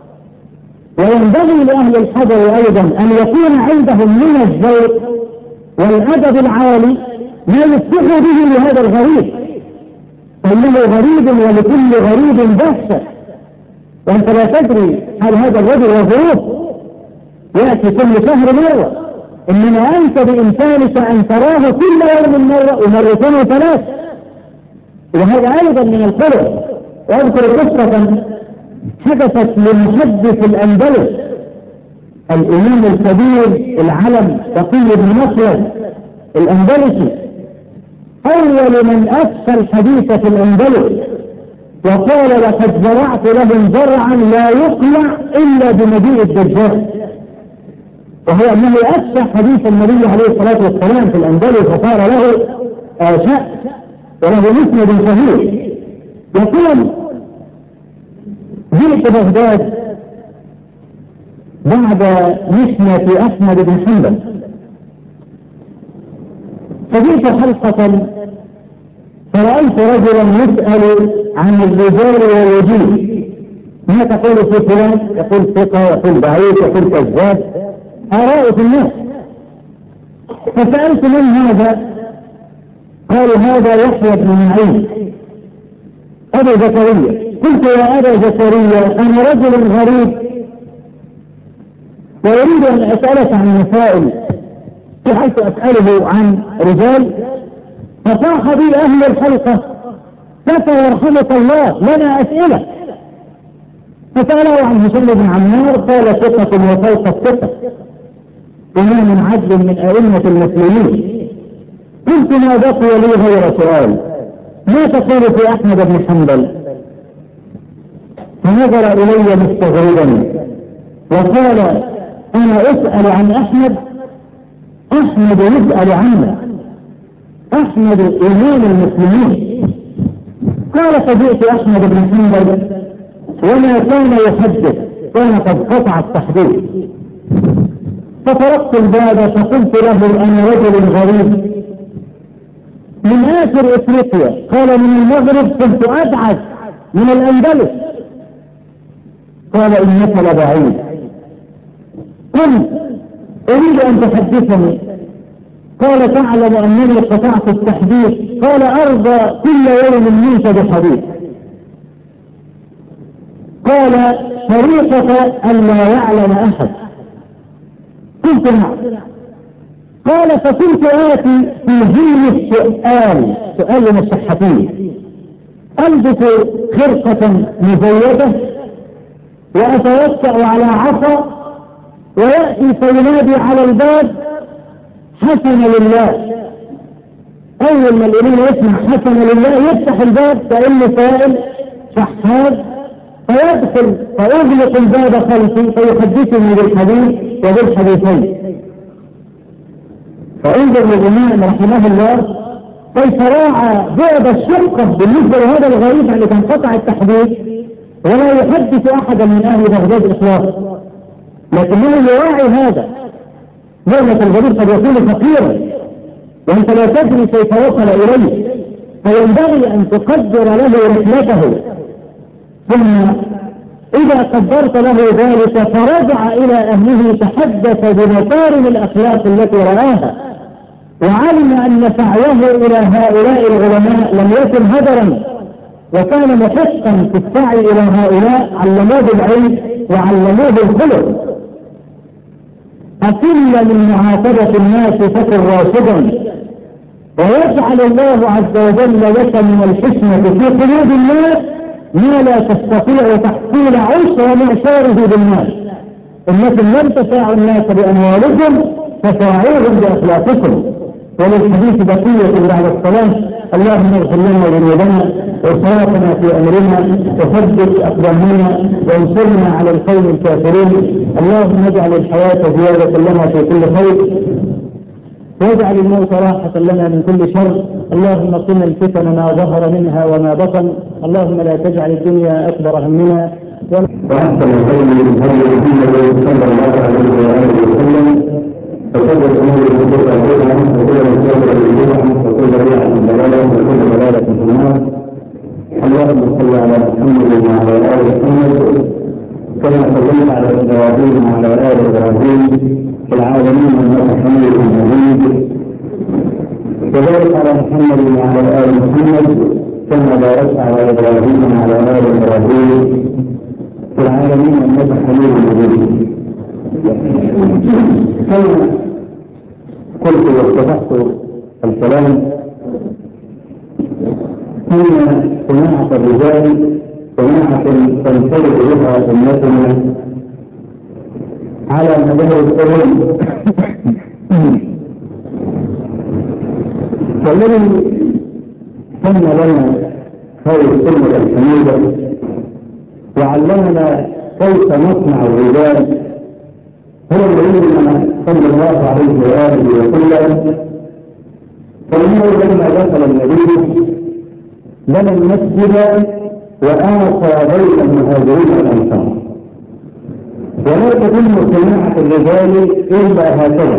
وينبغي لأهل الحضر أيضا أن يكون عندهم من الذوق والأدب العالي ما يفتح به لهذا الغريب، فإنه غريب ولكل غريب بحث، وأنت لا تدري هل هذا الرجل وظروف يأتي كل شهر مرة، إنما أنت بإمكانك أن تراه كل يوم مرة ومرتين وثلاث، وهذا أيضا من الخلق. وأذكر قصة حدثت لمحدث الأندلس الإمام الكبير العلم تقي بن مخلد الأندلسي، أول من أفتى الحديث في الأندلس، وقال لقد زرعت لهم زرعا لا يقلع إلا بمجيء الدجال، وهو أنه أفتى حديث النبي عليه الصلاة والسلام في الأندلس وصار له شأن وله مسند صحيح. يقول جئت بغداد بعد مسنة أحمد بن حنبل، فجئت حلقة فرأيت رجلا يسأل عن الرجال والوجيه، ما تقول في فلان؟ يقول ثقة، يقول ضعيف، يقول كذاب، آراء في الناس. فسألت من هذا؟ قال هذا يحيى بن معين أبو زكريا. قلت يا أبا زكريا أنا رجل غريب وأريد أن أسألك عن مسائل، بحيث أسأله عن رجال، فصاح بي أهل الحلقة كفى يرحمك الله لنا أسئلة. فسأله عن هشام بن عمار قال ثقة وفوق الثقة، إمام عدل من أئمة المسلمين. قلت ما بقي لي غير سؤال، ما تقول في أحمد بن حنبل؟ فنظر إلي مستغربا وقال أنا أسأل عن أحمد؟ أحمد يسأل عنه، أحمد إمام المسلمين. قال فجئت أحمد بن حنبل وما كان يحدث، كان قد قطع التحديث. فطرقت الباب فقلت له أنا رجل غريب من آخر إفريقيا، قال من المغرب، كنت أبعد من الأندلس. قال إنك لبعيد. قلت أريد أن تحدثني. قال تعلم أنني قطعت التحديث؟ قال أرضى كل يوم منك بحديث. قال طريقة أن لا يعلم أحد. قلت نعم. قال فكنت آتي في ظل السؤال، سؤال من الصحفيين، ألبس خرقة مزيدة وأتوسع على عصا، ويأتي فينادي على الباب حسن لله. أول ما الإمام يسمع حسن لله يفتح الباب كأنه سائل شحاذ، فيدخل فيغلق الباب خلفي فيحدثني بالحديث وبالحديثين. فانظر للإمام رحمه الله كيف راعى بعد الشقة بالنسبة لهذا الغريب الذي انقطع التحديث ولا يحدث أحدا من أهل بغداد إطلاقا، لكنه يراعي هذا. لأن الغريب قد يكون فقيرا وأنت لا تدري كيف وصل إليه، فينبغي أن تقدر له رحلته، ثم إذا قدرت له ذلك فرجع إلى أهله تحدث بمكارم الأخلاق التي رآها، وعلم أن سعيه إلى هؤلاء العلماء لم يكن هدرا، وكان محقا في السعي إلى هؤلاء، علموه بالعلم وعلموه بالخلق. أقل من معاتبة الناس فكن راشدا، ويجعل الله عز وجل لك من الحكمة في قلوب الناس ما لا تستطيع تحصيل عشر معشاره بالناس. إنكم لم تساعوا الناس بأموالكم فساعوهم بأخلاقكم. وللحديث بقية بعد الصلاة. اللهم اغفر لنا ذنوبنا وإسرافنا في أمرنا وثبت أقدامنا وانصرنا على القوم الكافرين. اللهم اجعل الحياة زيادة لنا في كل خير واجعل الموت راحة لنا من كل شر. اللهم قنا الفتن ما ظهر منها وما بطن. اللهم لا تجعل الدنيا أكبر همنا. وأحسن القول من هدي محمد صلى الله عليه وآله وسلم، فشر الأمور محدثاتها وكل محدثة بدعة وكل بدعة ضلالة وكل ضلالة في النار. اللهم صل على محمد وعلى آل محمد كما صليت على إبراهيم وعلى آل إبراهيم في العالمين إنك حميد مجيد. وبارك على محمد وعلى آل محمد كما باركت على إبراهيم وعلى آل إبراهيم في العالمين إنك حميد مجيد. كما قلت وافتتحت الكلام أن صناعة الرجال صناعة تنفرد بها أمتنا على مدار القرون، فالذي سن لنا هذه السنة الحميدة وعلمنا كيف نصنع الرجال هو نبينا صلى الله عليه وآله وسلم. فإنه لما دخل النبي بنى المسجد وآوى بين المهاجرين والأنصار، ولا تتم صناعة الرجال إلا هكذا،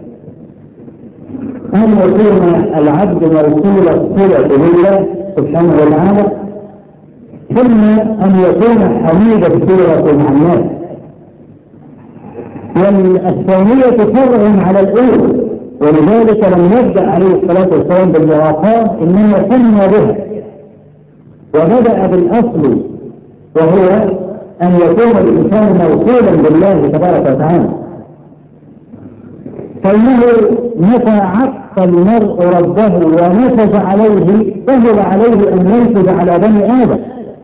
أن يكون العبد موصول الصلة بالله سبحانه وتعالى، ثم أن يكون حميد الصلة مع الناس. والثانية فرع على الأولى، ولذلك لم يبدأ عليه الصلاة والسلام بالمراقبة، إنما ثنى بها وبدأ بالأصل، وهو أن يكون الإنسان موصولا بالله تبارك وتعالى. فإنه متى عق المرء ربه ونفذ عليه سهل عليه أن ينفذ على بني آدم.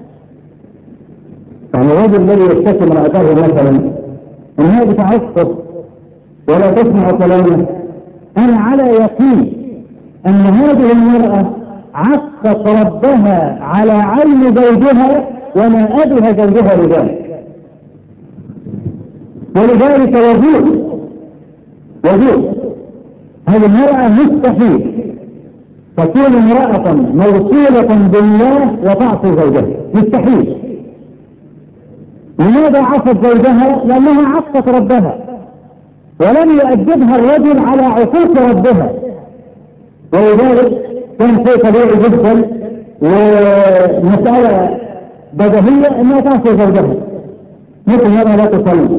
يعني الرجل الذي يشتكي امرأته مثلا أنها بتعصب ولا تسمع كلامه، أنا على يقين أن هذه المرأة عقت ربها على عين زوجها وما أدها زوجها لذلك. ولذلك يجوز يجوز هذه المرأة مستحيل تكون امرأة موصولة بالله وتعصي زوجها، مستحيل. لماذا عصت زوجها؟ لأنها عصت ربها ولم يؤدبها الرجل على عقوق ربها، ولذلك كان شيء طبيعي جدا ومسألة بديهية أنها تعصي زوجها، مثل هذا لا تصلي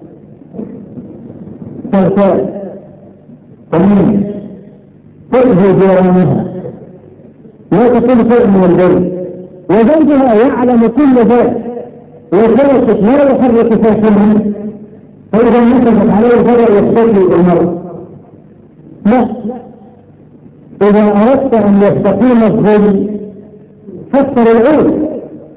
تغتاب تمين تؤذي جيرانها لا تكون شيء من البيت، وزوجها يعلم كل ذلك ويخرجك لا يحرك ساكنها، فإذا نفذت عليه بدأ يستقي بالمرء. لا، إذا أردت أن يستقيم الظل فسر العود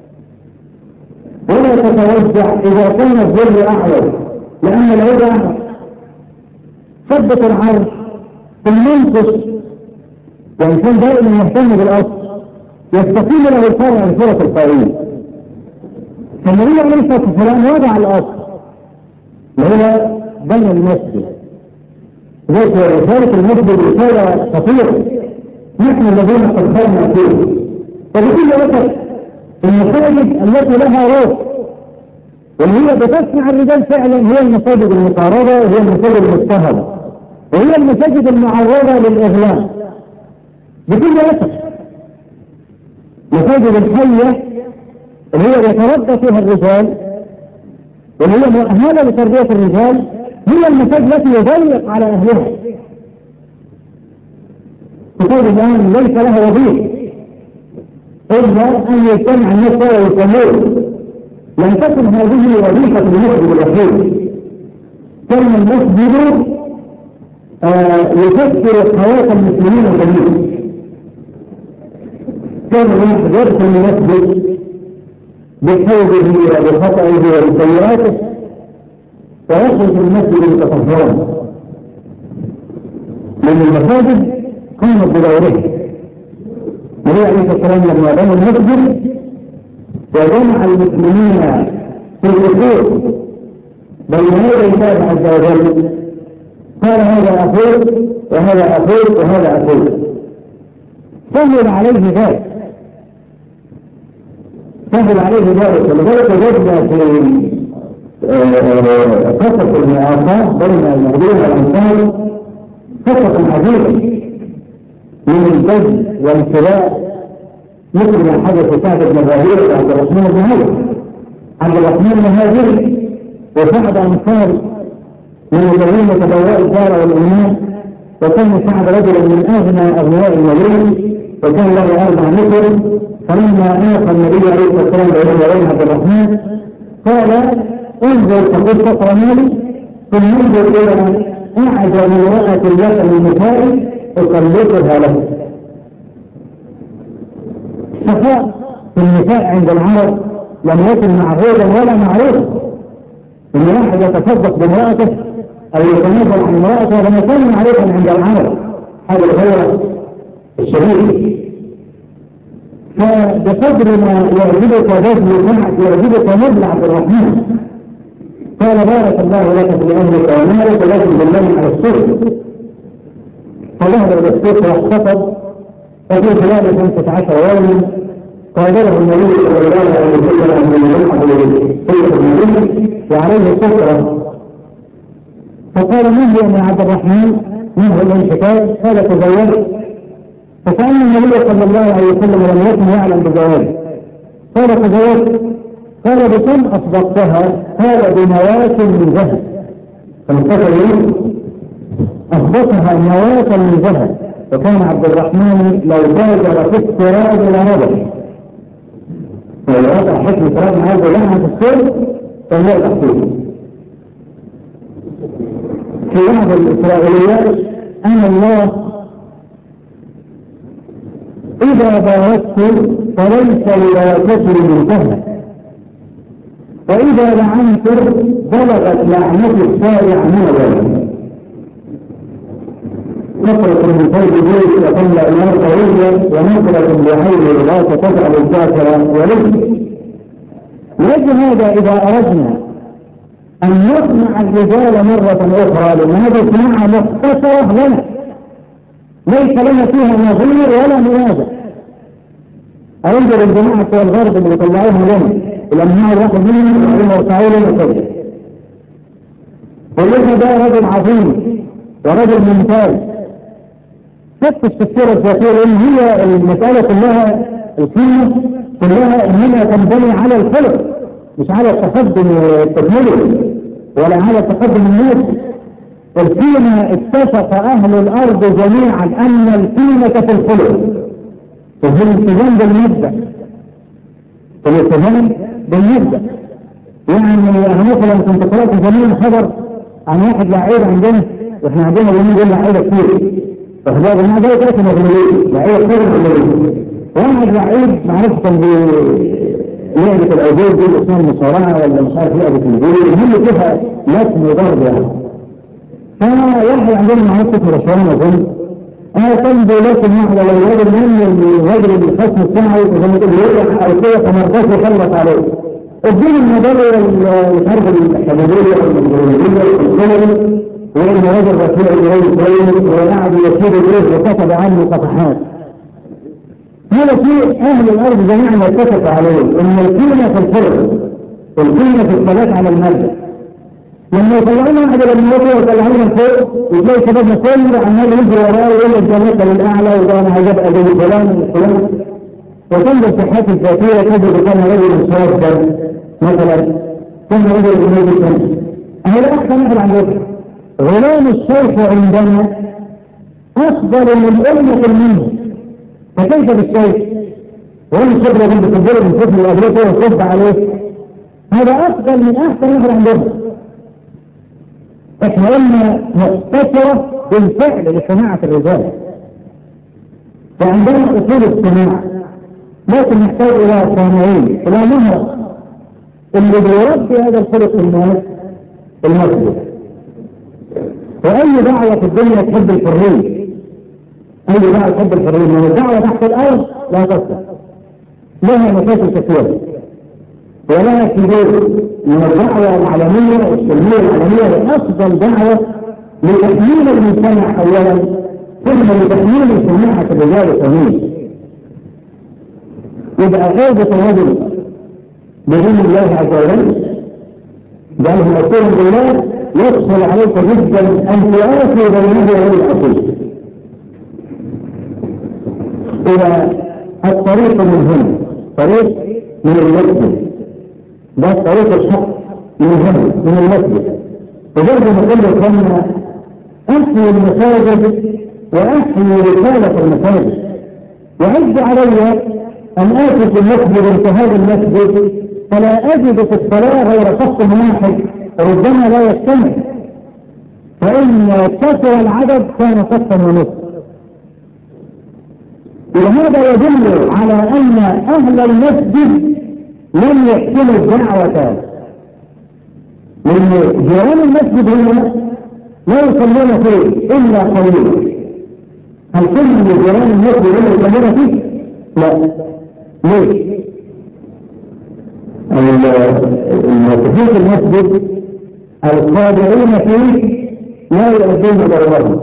ولا تتوجع إذا كان الظل أعلى، لأن العود أعلى. ثبت العرض في المنقص، والإنسان دائما يهتم بالأصل يستقيم له الفرع الفرق القوية. فالنبي عليه الصلاة والسلام وضع الأصل وهو بنى المسجد، ذلك رسالة المسجد رسالة خطيرة نحن الذين قدرنا فيه. فبكل أسف المساجد التي لها روح وهي بتصنع الرجال فعلا هي المساجد المقاربة وهي المساجد المضطهدة وهي المساجد المعرضة للإغلاق. بكل أسف مساجد الحية اللي هي يتربى فيها الرجال وهي مؤهلة لتربية الرجال هي المساجد التي يضيق على أهلها. المساجد الآن ليس لها وظيفة إلا أن يجتمع الناس ويصلون، لم تكن هذه وظيفة المسجد الأخير. كان المسجد يفسر حياة المسلمين جميعا. كان الواحد يدخل المسجد بحوله وبخطئه وبسيئاته ويخرج من المسجد متطهرا، لأن المساجد قامت بدورها. النبي عليه السلام لما بنى المسجد وجمع المسلمين في الوقوف بين يدي الله عز وجل قال هذا أخوك وهذا أخوك وهذا أخوك، سهل عليه ذلك سهل عليه ذلك ولذلك وجدنا في قصة المعاصاة بين المهديين والأنصار قصة عجيبة من الجد والانتباه، مثل ما حدث سعد بن الربيع وعبد الرحمن بن هاجر. عبد الرحمن بن هاجر وسعد أنصار من الذين تبوأوا الدار والإيمان وكان سعد رجلا من أغنى أغنياء المدينة وكان له أربع متر. فلما آخى النبي عليه الصلاة والسلام بين يدي عبد الرحمن قال انظر فقد فقر مالي ثم انظر إلى أعجب امرأة لك من نسائي أطلقها له. صفاء في النساء عند العرب لم يكن معهودا ولا معروفا. إن واحد يتصدق بامرأته أو يتنازل عن امرأته لم يكن معروفا عند العرب، هذا الغير الشديد. فبقدر ما يعجبك بذل سمعك يعجبك نبل عبد الرحمن. قال بارك الله لك في أهلك ومالك ولكن بالله على السوق. فذهب إلى السوق واحتفظ وفي خلال خمسة عشر يوما قابله النبي صلى الله عليه وسلم من يلحق سيد المدينة وعليه سكرة. فقال من هو يا عبد الرحمن؟ من هو الانحكاية؟ قال تزوجت. فكأن النبي صلى الله عليه وسلم لم يكن يعلم بزواجه. قال تزوجت. قال بكم أصدقتها؟ قال بنواة من ذهب. فانتقل إليه أصدقها نواة من ذهب. وكان عبد الرحمن لو تاجر في السراج لربح. فلو وضع حكم السراج هذا لها في السر فهو الأخير. في بعض الإسرائيليات أن الله إذا باركت فليس لبركته منتهى، وإذا لعنت بلغت لعنة الشارع من ذلك. نصرة من فوق بيت وتملأ النار طويلة ونصرة بعين الغاثة تجعل الكافر وليه. لأجل هذا إذا أردنا أن نصنع الرجال مرة أخرى لهذه صناعة مختصرة لنا ليس لنا فيها نظير ولا منازع. أنظر الجماعة في الغرب اللي طلعوها لنا الأمهار واحد منهم وعلم وسعوا لنا كذا. والله ده رجل عظيم ورجل ممتاز. فتش في السيرة الذاتية لأن هي المسألة كلها القيمة كلها إنما تنبني على الخلق مش على التقدم التكنولوجي ولا على التقدم النفسي. القيمة اتفق أهل الأرض جميعا أن القيمة في الخلق وفي الالتزام بالمبدأ. الالتزام بالمبدأ يعني أنا مثلا كنت قرأت زمان خبر عن واحد لعيب عندنا واحنا عندنا اليومين دول لعيبة كتير فهذا ما ده كده مغلوبين لعيبة كتير مغلوبين. واحد لعيب معرفش كان لعبة الأوزير دي اسمها المصارعة ولا مش عارف لعبة الجول المهم كده لازم وضرب يعني. فواحد عندنا معرفش اسمه رشوان أظن أنا كان بيلاقي واحدة لو الراجل من الراجل اللي الخصم بتاعه زي ما تقول يرجع أو كده فمرضاش يخلص عليه. الدين المداري مش عارف الحمدية والمدرية وإن رجل رسول الله عليه وقعد يسير إليه وكتب عنه صفحات. هذا شيء أهل الأرض جميعا يتفق عليه إن القيمة في الخلق والقيمة في الثبات على المادة. لما يطلعونا واحد لما يطلعوا يطلعونا فوق وتلاقي شبابنا كل عمال يجري وراه ويقول الجنة للأعلى وده أنا عايز أبقى زي فلان وفلان. وتنزل الصحات الذاتية تجد كان رجل صادق مثلا كان رجل جنوب الشمس. هذا أحسن مثل عن ذلك. غلام الشيخ عندنا أفضل من أمة المنه. فكيف بالشيخ؟ وين الخبرة اللي بتقدر من كتب الأدلة والصد عليه؟ هذا أفضل من أحسن مثل عندنا. احنا قلنا مختصرة بالفعل لصناعة الرجال. فعندنا أصول الصناعة لكن نحتاج إلى صانعين إلى مهرة اللي بيربي هذا الخلق الناس المسجد. وأي دعوة في الدنيا تحب الحرية أي دعوة تحب الحرية من الدعوة تحت الأرض لا تصل لها مشاكل كثيرة ولها كبير من الدعوة العالمية والسلمية العالمية لأفضل دعوة لتحميل المجتمع أولا ثم لتحميل صناعة الرجال الثانيين. يبقى غيبة الرجل بدين الله عز وجل جعله مسؤول بالله يدخل عليك جدا أن تؤثر بينه وبين الأصول. إلى الطريق من هنا طريق من المسجد ده طريق الحق من هنا من المسجد. وبرضه نقول لك أحيي المساجد وأحيي رسالة المساجد. وعز علي أن آتي في المسجد انتهاء المسجد فلا أجد في الصلاة غير صف واحد ربما لا يجتمع، فإن كثر العدد كان صفا ونصف. وهذا يدل على أن أهل المسجد لم يحسنوا الدعوة، لأن جيران المسجد هنا لا يصلون فيه إلا قليلا. هل كل جيران المسجد هنا يصلون فيه؟ لا. ليه؟ المسجد المسجد الخاضعين فيه لا يؤدون دورهم،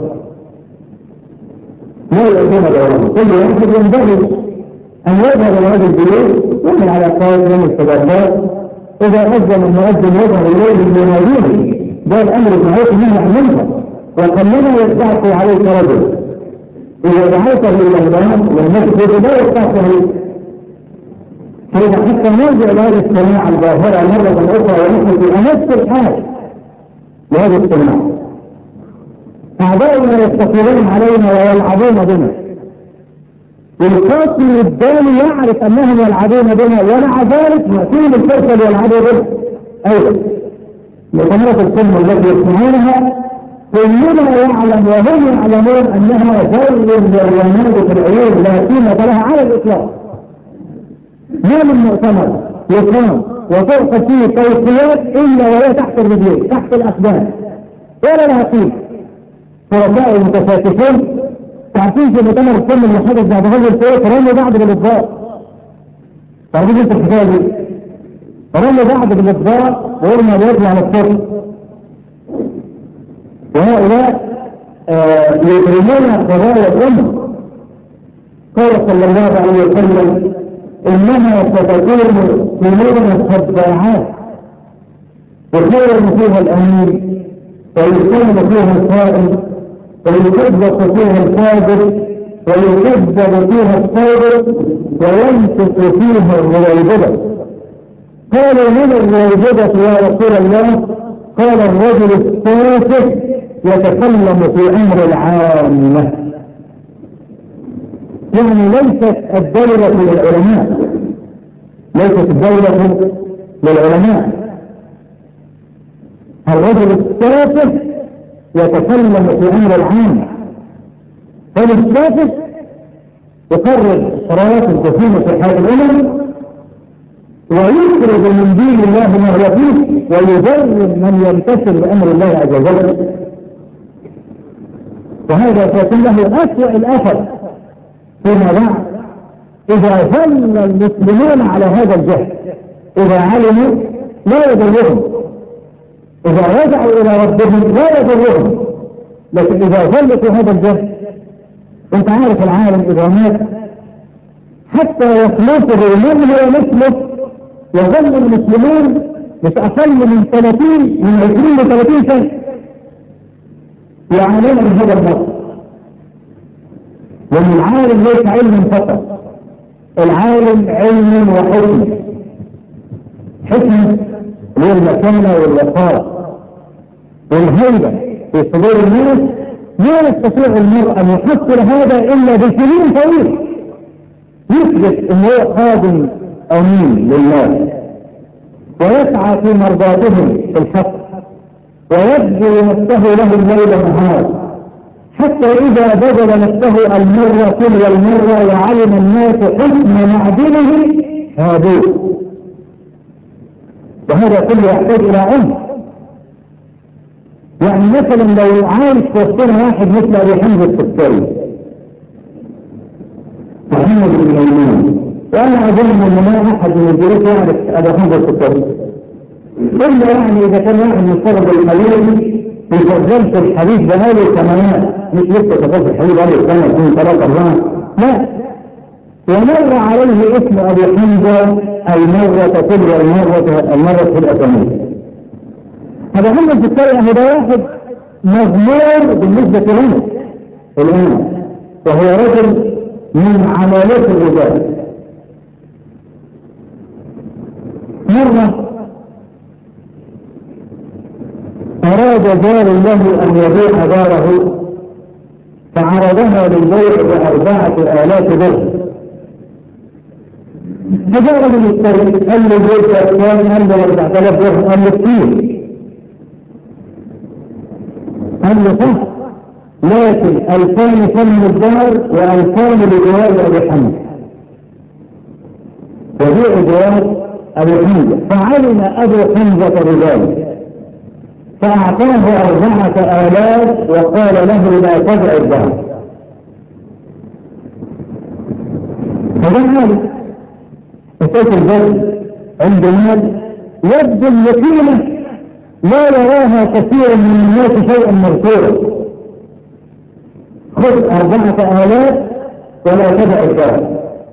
لا يؤدون دورهم. كل واحد ينبغي أن يذهب إلى هذه البيوت ومن على قائد من الصداقات إذا أذن المؤذن يظهر إليه بيناديه ده الأمر المعروف منه عن منها، وقلما يستعصي عليك رجل إذا دعوته إلى الله والمسجد لا يستعصي. فإذا حتى نرجع لهذه الصناعة الظاهرة مرة أخرى ونحن في أمس الحال لهذه الصناعة. أعداؤنا يستقرون علينا ويلعبون بنا، والقاتل الداني يعرف أنهم يلعبون بنا ومع ذلك يأتيهم الفرصة ليلعبوا بنا أيضا. لقناة السنة التي يسمعونها كلنا يعلم وهم يعلمون أنها زي الرماد في العيون لا قيمة لها على الإطلاق. ما من مؤتمر يقام وفوق فيه توصيات إلا ولا تحت الرجلين تحت الأسباب ولا لها قيمة. شركاء المتشاكسون تعرفين في مؤتمر السن اللي حدث بعد هذا الفوق رموا بعض بالإطباق. تعرفين انت الحكاية دي؟ رموا بعض بالإطباق وقلنا بيطلع على الصف. وهؤلاء يدرمون قضايا الأمة. قال صلى الله عليه وسلم إنها ستكون سنون خداعات وخير فيها الأمين ويكون فيها الخائن ويكذب فيها الكاذب ويكذب فيها الصادق وينطق فيها الرويبضة. قالوا من الرويبضة يا رسول الله؟ قال الرجل السافه يتكلم في أمر العامة. يعني ليست الدولة للعلماء، ليست الدولة للعلماء. الرجل السافه يتكلم في أمر العامة. فالسافه يقرر قرارات الجسيمة في حال الأمم ويخرج من دين الله ما هو فيه ويجرم من يمتثل بأمر الله عز وجل. وهذا سيكون له أسوأ الأثر فيما بعد إذا ظل المسلمون على هذا الجهل. إذا علموا لا يضرهم، إذا رجعوا إلى ربهم لا يضرهم، لكن إذا ظلوا في هذا الجهل أنت عارف العالم إذا مات حتى يخلصه من هو مثله يظل المسلمون مش أقل من ثلاثين من عشرين لثلاثين سنة يعانون من هذا النقص. لأن العالم ليس علم فقط، العالم علم وحكم. حكم هو المكانة والوقار والهيبة في صدور الناس. لا يستطيع المرء أن يحصل هذا إلا بسنين طويلة يثبت أن هو قادم أمين لله ويسعى في مرضاتهم في الحق ويبذل نفسه له الليل والنهار حتى إذا بذل نفسه المرة كل المرة وعلم الناس حكم معدنه هابوه. وهذا كله يحتاج إلى عمر. يعني مثلا لو عايش في وسطنا واحد مثل أبي حمزة السكري محمد بن ميمون، وأنا أظن أن ما أحد من الجلوس يعرف أبي حمزة السكري إلا يعني إذا كان واحد من الصغر القليل في تفضلت الحديث بهذه الثمانيات مش لسه تفضل الحديث هذه السنة اثنين ثلاثة أربعة لا. ومر عليه اسم أبي حمزة المرة كل المرة المرة في الأسانيد. هذا حمزة السكري هذا واحد مغمور بالنسبة لنا الآن، وهو رجل من عمالات الرجال. مرة أراد جار له أن يبيع داره فعرضها للبيع بأربعة آلاف درهم. فجاء رجل الطريق قال له بيت أربعة قال له أربعة آلاف درهم، قال له كتير، قال له صح، لكن ألفان ثمن الدار وألفان لجوار أبي حمزة، وبيع جوار أبي حمزة. فعلم أبو حمزة بذلك فأعطاه أربعة آلاف وقال له لا تبع الدار. فده مال أساس البر عند مال يبدو اليتيمة لا يراها كثير من الناس شيئا مذكورا. خذ أربعة آلاف ولا تبع الدار.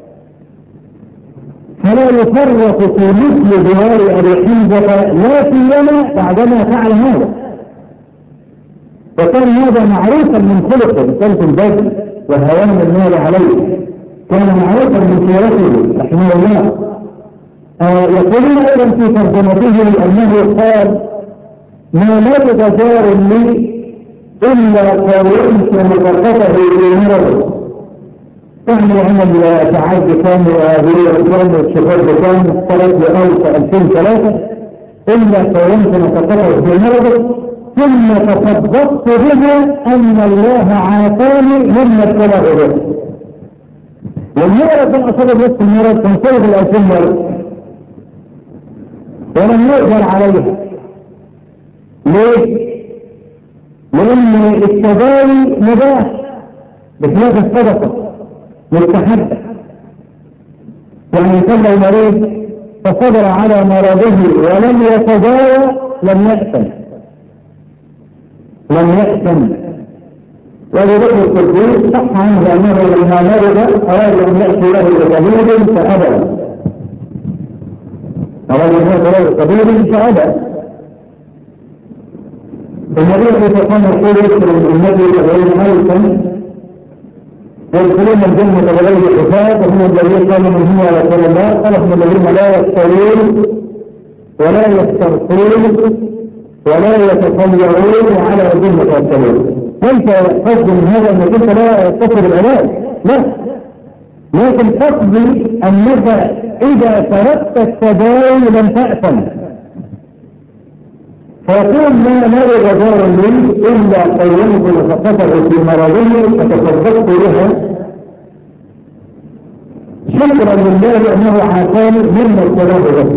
فلا يفرط في مثل جوار أبي حمزة لا سيما بعدما فعل هذا، وكان هذا معروفا من خلقه بسلط البذل وهوان المال عليه، كان معروفا من سيرته رحمه الله. آه يقولون ايضا في ترجمته انه قال ما مرض جار لي الا قاومت مطلقته في مرضه. يعني عمل تعد كان وهي كان الشباب كان ثلاث لألف ألفين ثلاثة إلا قاومت مطلقته في مرضه، ثم تصدقت بها أن الله عافاني مما ابتلاه به. والمرض من أصاب نفس المرض تنصرف الألفين مرض ولم يقدر عليها. ليه؟ لأن التداوي مباح بخلاف الصدقة مستحبة. يعني كان لو مريض فصبر على مرضه ولم يتداوى لم يأثم لم يأثم ولذلك القديس صح عنه أنه لما مرض أراد أن يأتي له بطبيب فأبى أراد أن يأتي له بطبيب فأبى. النبي صلى الله عليه وسلم يقول يذكر النبي سبعين ألفا يدخلون الجنة بغير حساب، وهم الذين قالوا منهم يا رسول الله قال هم الذين لا يستوون ولا يسترقون ولا يتطيرون على الجنة والسلام. ليس قصد من هذا انك انت لا تصل العلاج، لا، لكن قصدي انك اذا تركت التداوي لم تأثم. فيقول ما مرض جار لي الا قيمت نفقته في مرضه فتصدقت بها شكرا لله انه عافاني مما ابتلاه به.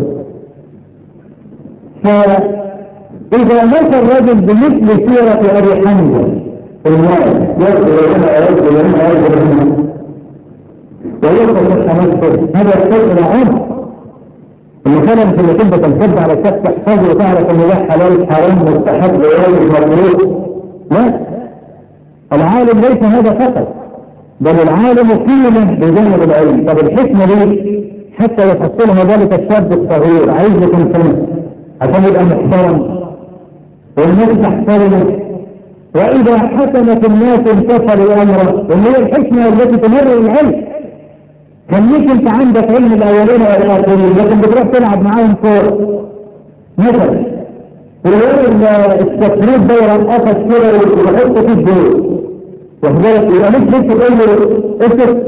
فاذا مات الرجل بمثل سيرة ابي حمزة المال يرجو لنا يرجو لنا يرجو لنا ويرجو لنا هذا الشيء عمر المثلا في انك انت تنفذ على الشخص تحفظه وتعرف ان ده حلال حرام مستحب واجب مكروه. لا، العالم ليس هذا فقط، بل العالم قيمه بجانب العلم. طب الحكمه دي حتى يحصلها ذلك الشاب الصغير عايز يكون سنه عشان يبقى محترم والناس تحترمه، واذا حكمت الناس امتثلوا امره، وهي الحكمه التي تمر العلم. خليك انت عندك علم الاولين والاخرين لكن بتروح تلعب معاهم كوره مثلا، والولد التفريد ده يرقصك كده ويحط فيه الدور وحضرتك يبقى مش بس تقول له اسف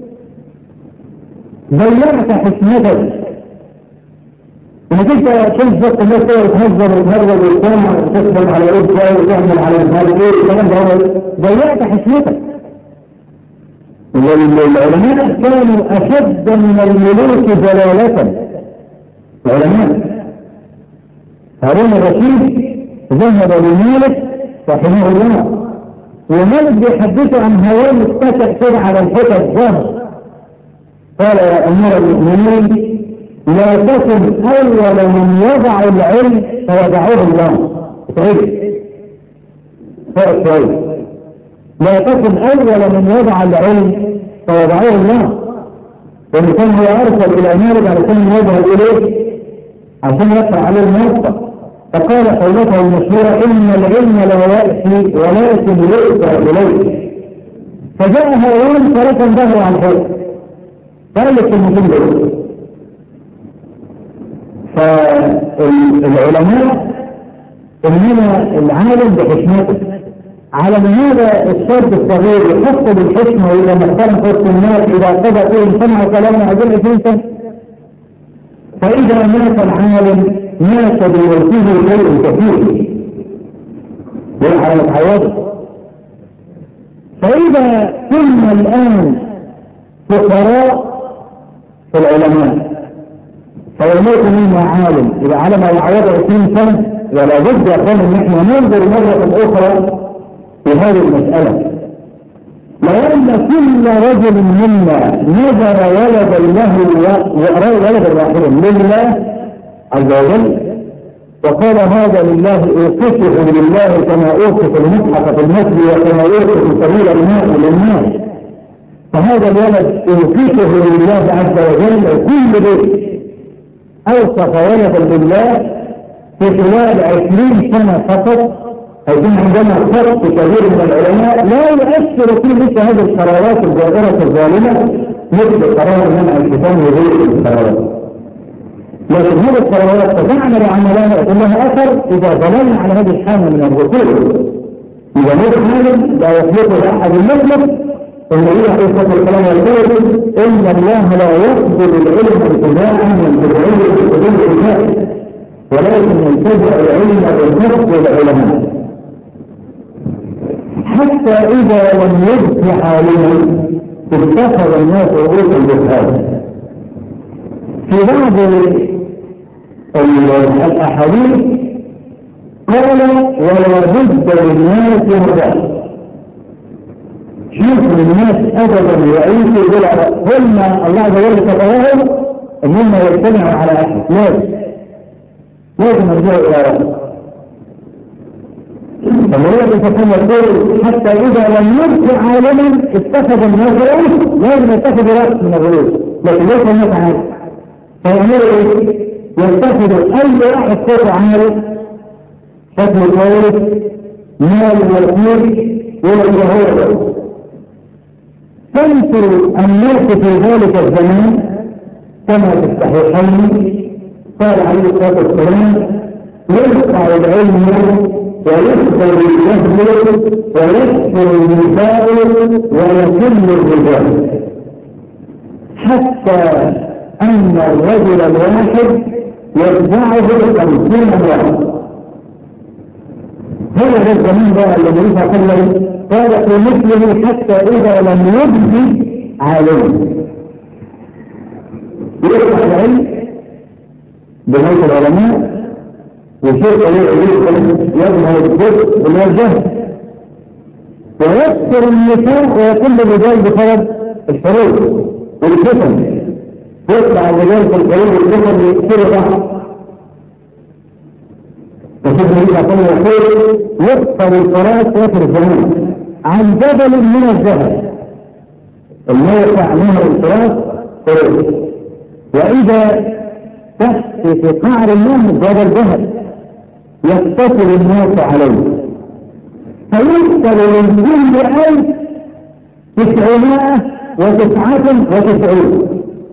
ضيعت حكمتك انك انت تشوف بس الناس كده وتهزر وتهرج وتسمع وتسلم على رجلك وتعمل على هذا ايه الكلام ده، ضيعت حكمتك. والعلماء كانوا أشد من الملوك جلالة. العلماء هارون الرشيد ذهب لمالك رحمه الله، ومالك بيحدثه عن هوان اتسع كده على الحتة الظهر، قال يا أمير المؤمنين لا تكن أول من يضع العلم فيضعه الله. تعيد فرق شوية، لا تكن أول من يضع العلم فيضعه الله. وإن كان هو أرسل إلى مالك علشان يذهب إليه عشان يقرأ عليه الموقع، فقال قولته المشهورة إن العلم لا يأتي ولكن يؤتى إليه. فجاء هارون فركن ظهره عن الحوض قال لك المسلم ده. فالعلماء انما العالم بحكمته على من هذا الشاب الصغير يحط بالحكمه الى محترم وسط الناس اذا قضى فيهم سمع كلامه عشرين عشرين سنه، فاذا مات العالم مات بوجهه شيء كثير على الحوادث. فاذا كنا الان فقراء في العلماء فيموت منا عالم اذا علم يعوض عشرين سنه، ولا بد يا اخوان ان احنا ننظر مره اخرى في هذه المساله، لان كل رجل منا نذر ولدا له ولدا واحدا لله عز وجل وقال هذا لله اوقفه لله كما اوقف المصحف في المسجد وكما اوقف سبيل الماء للناس، فهذا الولد اوقفه لله عز وجل. كل بيت اوقف ولدا لله في خلال عشرين سنة فقط هيكون عندنا فرق كبير من العلماء لا يؤثر في مثل هذه القرارات الجائرة الظالمة مثل قرار منع الختان وغير القرارات، لكن هذه القرارات تتعمل عملها لها اثر اذا ظللنا على هذه الحالة من الرسول. اذا هذا الحالة لا يخلق احد المسلم النبي عليه الصلاه والسلام يقول ان الله لا يقبل العلم ابتداء من بدعيه بدون الكتاب ولكن ينتزع العلم بالنص والعلماء حتى اذا لم يبق عالما اتخذ الناس رؤوسا بالهذا. في بعض الاحاديث قال ولا بد للناس هدى، شوف الناس ابدا يعيشوا بلا هم الله عز وجل كفاهم انهم يجتمعوا على احد، لازم لازم يرجعوا الى ربهم. فالله سبحانه يقول حتى اذا لم يبق عالما اتخذ الناس رؤوس، لازم يتخذ راس من الرؤوس لكن ليس الناس عالم. فيعملوا ايه؟ يتخذوا اي واحد صوته عالي شكله كويس مال وكيل ولا هو تنصر الناس في ذلك الزمان كما في الصحيحين قال عليه الصلاه والسلام يرفع العلم ويكثر الجهل ويكثر النساء ويقل الرجال حتى ان الرجل الواحد يتبعه خمسين واحد. هذا الزمان بقى اللي النبي صلى الله عليه وسلم قال في مثله حتى اذا لم يبدي عالم يرفع العلم بموت العلماء وشيء يظهر الجزء من الجهل ويكثر النساء ويقل الرجال بسبب الحروب والفتن، يطلع الرجال في الحروب والفتن يكثروا بعض. فشوف النبي صلى الله عليه وسلم يقول يكثر الفراش ويكثر الزمان عن جبل من الذهب الموقع منه الفراش فريق، واذا تحت في قعر النوم جبل ذهب يتصل الناس عليه فيكثر من كل ألف تسعمائة وتسعة وتسعين،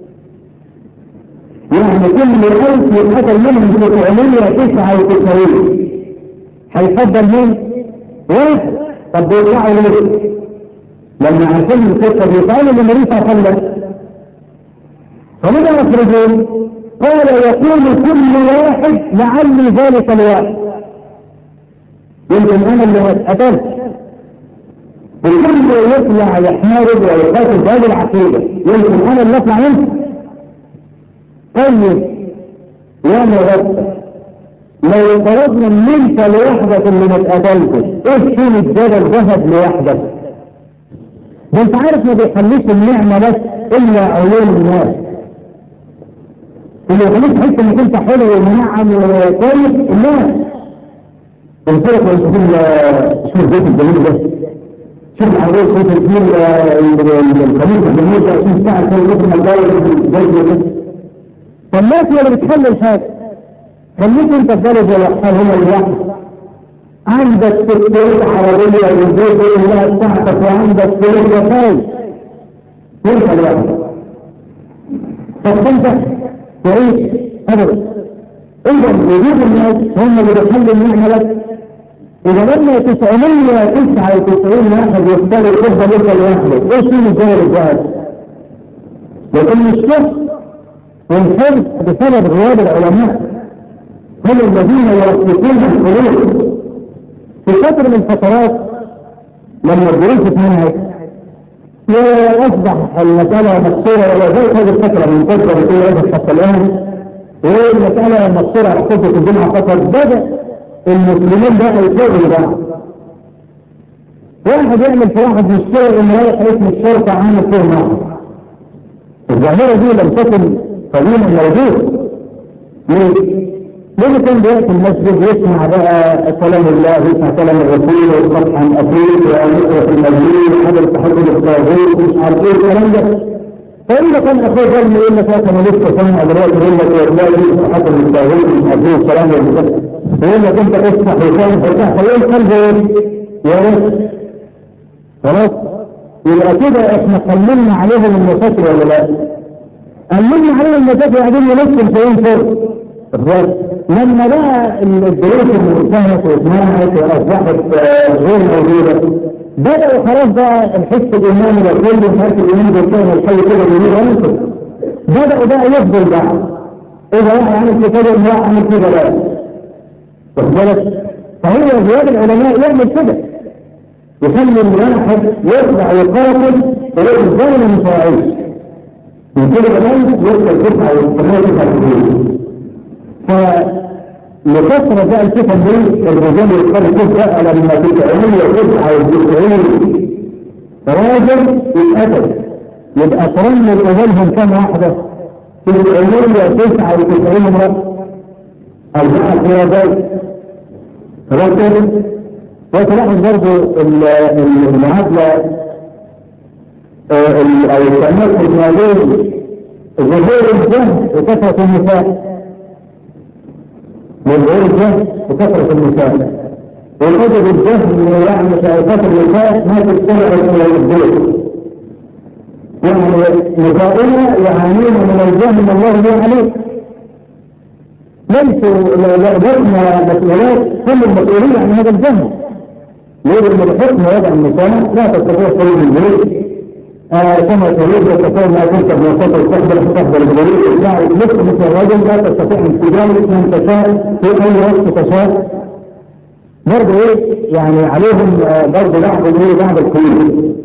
يعني كل ألف يتقتل منهم تسعمائة وتسعة وتسعين هيفضل مين؟ واحد. طب بيطلعوا ليه؟ لما عارفين القصة دي قالوا للنبي صلى الله عليه وسلم فماذا يخرجون؟ قال يقول كل واحد لعلي ذلك الواحد، يمكن انا اللي اتقتلت، وكل يطلع يحارب ويقاتل بهذه العقيده يمكن انا اللي اطلع منه. طيب يا مرتب لو فرضنا ان انت لوحدك اللي ما اتقتلتش ايش فين الجبل ذهب لوحدك؟ ده انت عارف ما بيخليش النعمه بس الا عيون الناس، اللي يخليك تحس انك انت حلو ومنعم وكويس الناس. قلت لك انت شوف البيت الجميل ده، شوف العربيه صوت الجميل الخميس الجميل ده عشرين ساعه كل يوم الجو ده. فالناس هي اللي بتحل الحاجه، خليك انت البلد والاحفاد هم اللي يحصل. عندك ستة عربيه والبيت اللي بتاعتك وعندك ثلاث وفاي وانت الواحد. طب انت تعيش ابدا إذا وجود الناس هم اللي بيخلوا النعمة لك. إذا لما تسعمية تسعة وتسعين واحد يختار الحفظ لك لوحده، إيش هو الجوال الجهاز؟ لكن الشخص والحرص بسبب غياب العلماء هم الذين يوثقون الحلول. في فترة من الفترات لما الدروس اتمنعت وأصبح المسألة مقصورة، ولا زي هذه الفترة من فترة بتقول هذا حتى الآن، والمسألة مقصورة على خطة الجمعة فقط، بدأ المسلمين بقى يتلاقوا بعض. واحد يعمل في واحد من الشغل إنه رايح اسم الشرطة عامل فيه معه. الظاهرة دي لم تكن قديما موجود. ليه؟ لما كان بيأتي المسجد يسمع بقى كلام الله ويسمع كلام الرسول ويصبح عن أبيه ويقرأ في المسجد وحضر التحدث الطاغوت ومش عارف ايه الكلام ده. فإذا كان أخوه ظلم يقول لك أنا لسه سامع دلوقتي يقول لك والله لسه حضر الطاغوت ومش عارف ايه الكلام ده. يقول لك أنت اصبح وكان فتح فيقول قلبه يا رب خلاص. يبقى كده احنا قللنا عليهم المشاكل ولا لا؟ قللنا عليهم المشاكل قاعدين يلفوا في يوم الرد. لما بقى الدروس اللي انتهت واتمنعت واصبحت غير موجوده، بدأوا خلاص بقى الحس الإيماني والكل وحس الإيمان بالكون الحي كده بيقولوا انتم بدأوا بقى يفضل بعض. إذا واحد عمل كده واحد عمل كده لا. واخد بالك؟ فهو زيادة العلماء يعمل كده. يخلي الواحد يطلع يقاتل ويقول الظالم مش هيعيش. من كده كمان يطلع يطلع ويستمر يطلع كتير. فلكثرة بقى الفتن دي الرجال يختار كفة لما تتعمل وتسعة وتسعين راجل يتقتل، يبقى ترمي الأذنهم كم واحدة؟ تتعمل وتسعة وتسعين مرة أربعة قيادات رجل. وتلاحظ برضه المعادلة أو التناسب ما بين ظهور الجهل وكثرة النساء، من غير الجهل وكثرة النساء. والحجب الجهل يعني كثرة النساء ما تستمع إلى الدين. يعني نساؤنا يعانون من الجهل الله به عليه. ليسوا لدينا مسؤولات كل المسؤولية عن هذا الجهل. يجب ان الحكم وضع النساء لا تستطيع خروج البيت كما تريد وتقول ما كنت بنصيحة تستخدم تستخدم البيت يعني مثل مثل الرجل لا تستطيع انتجال من تشاء في اي وقت تشاء. برضه ايه يعني عليهم برضه بعض ايه بعض القيود.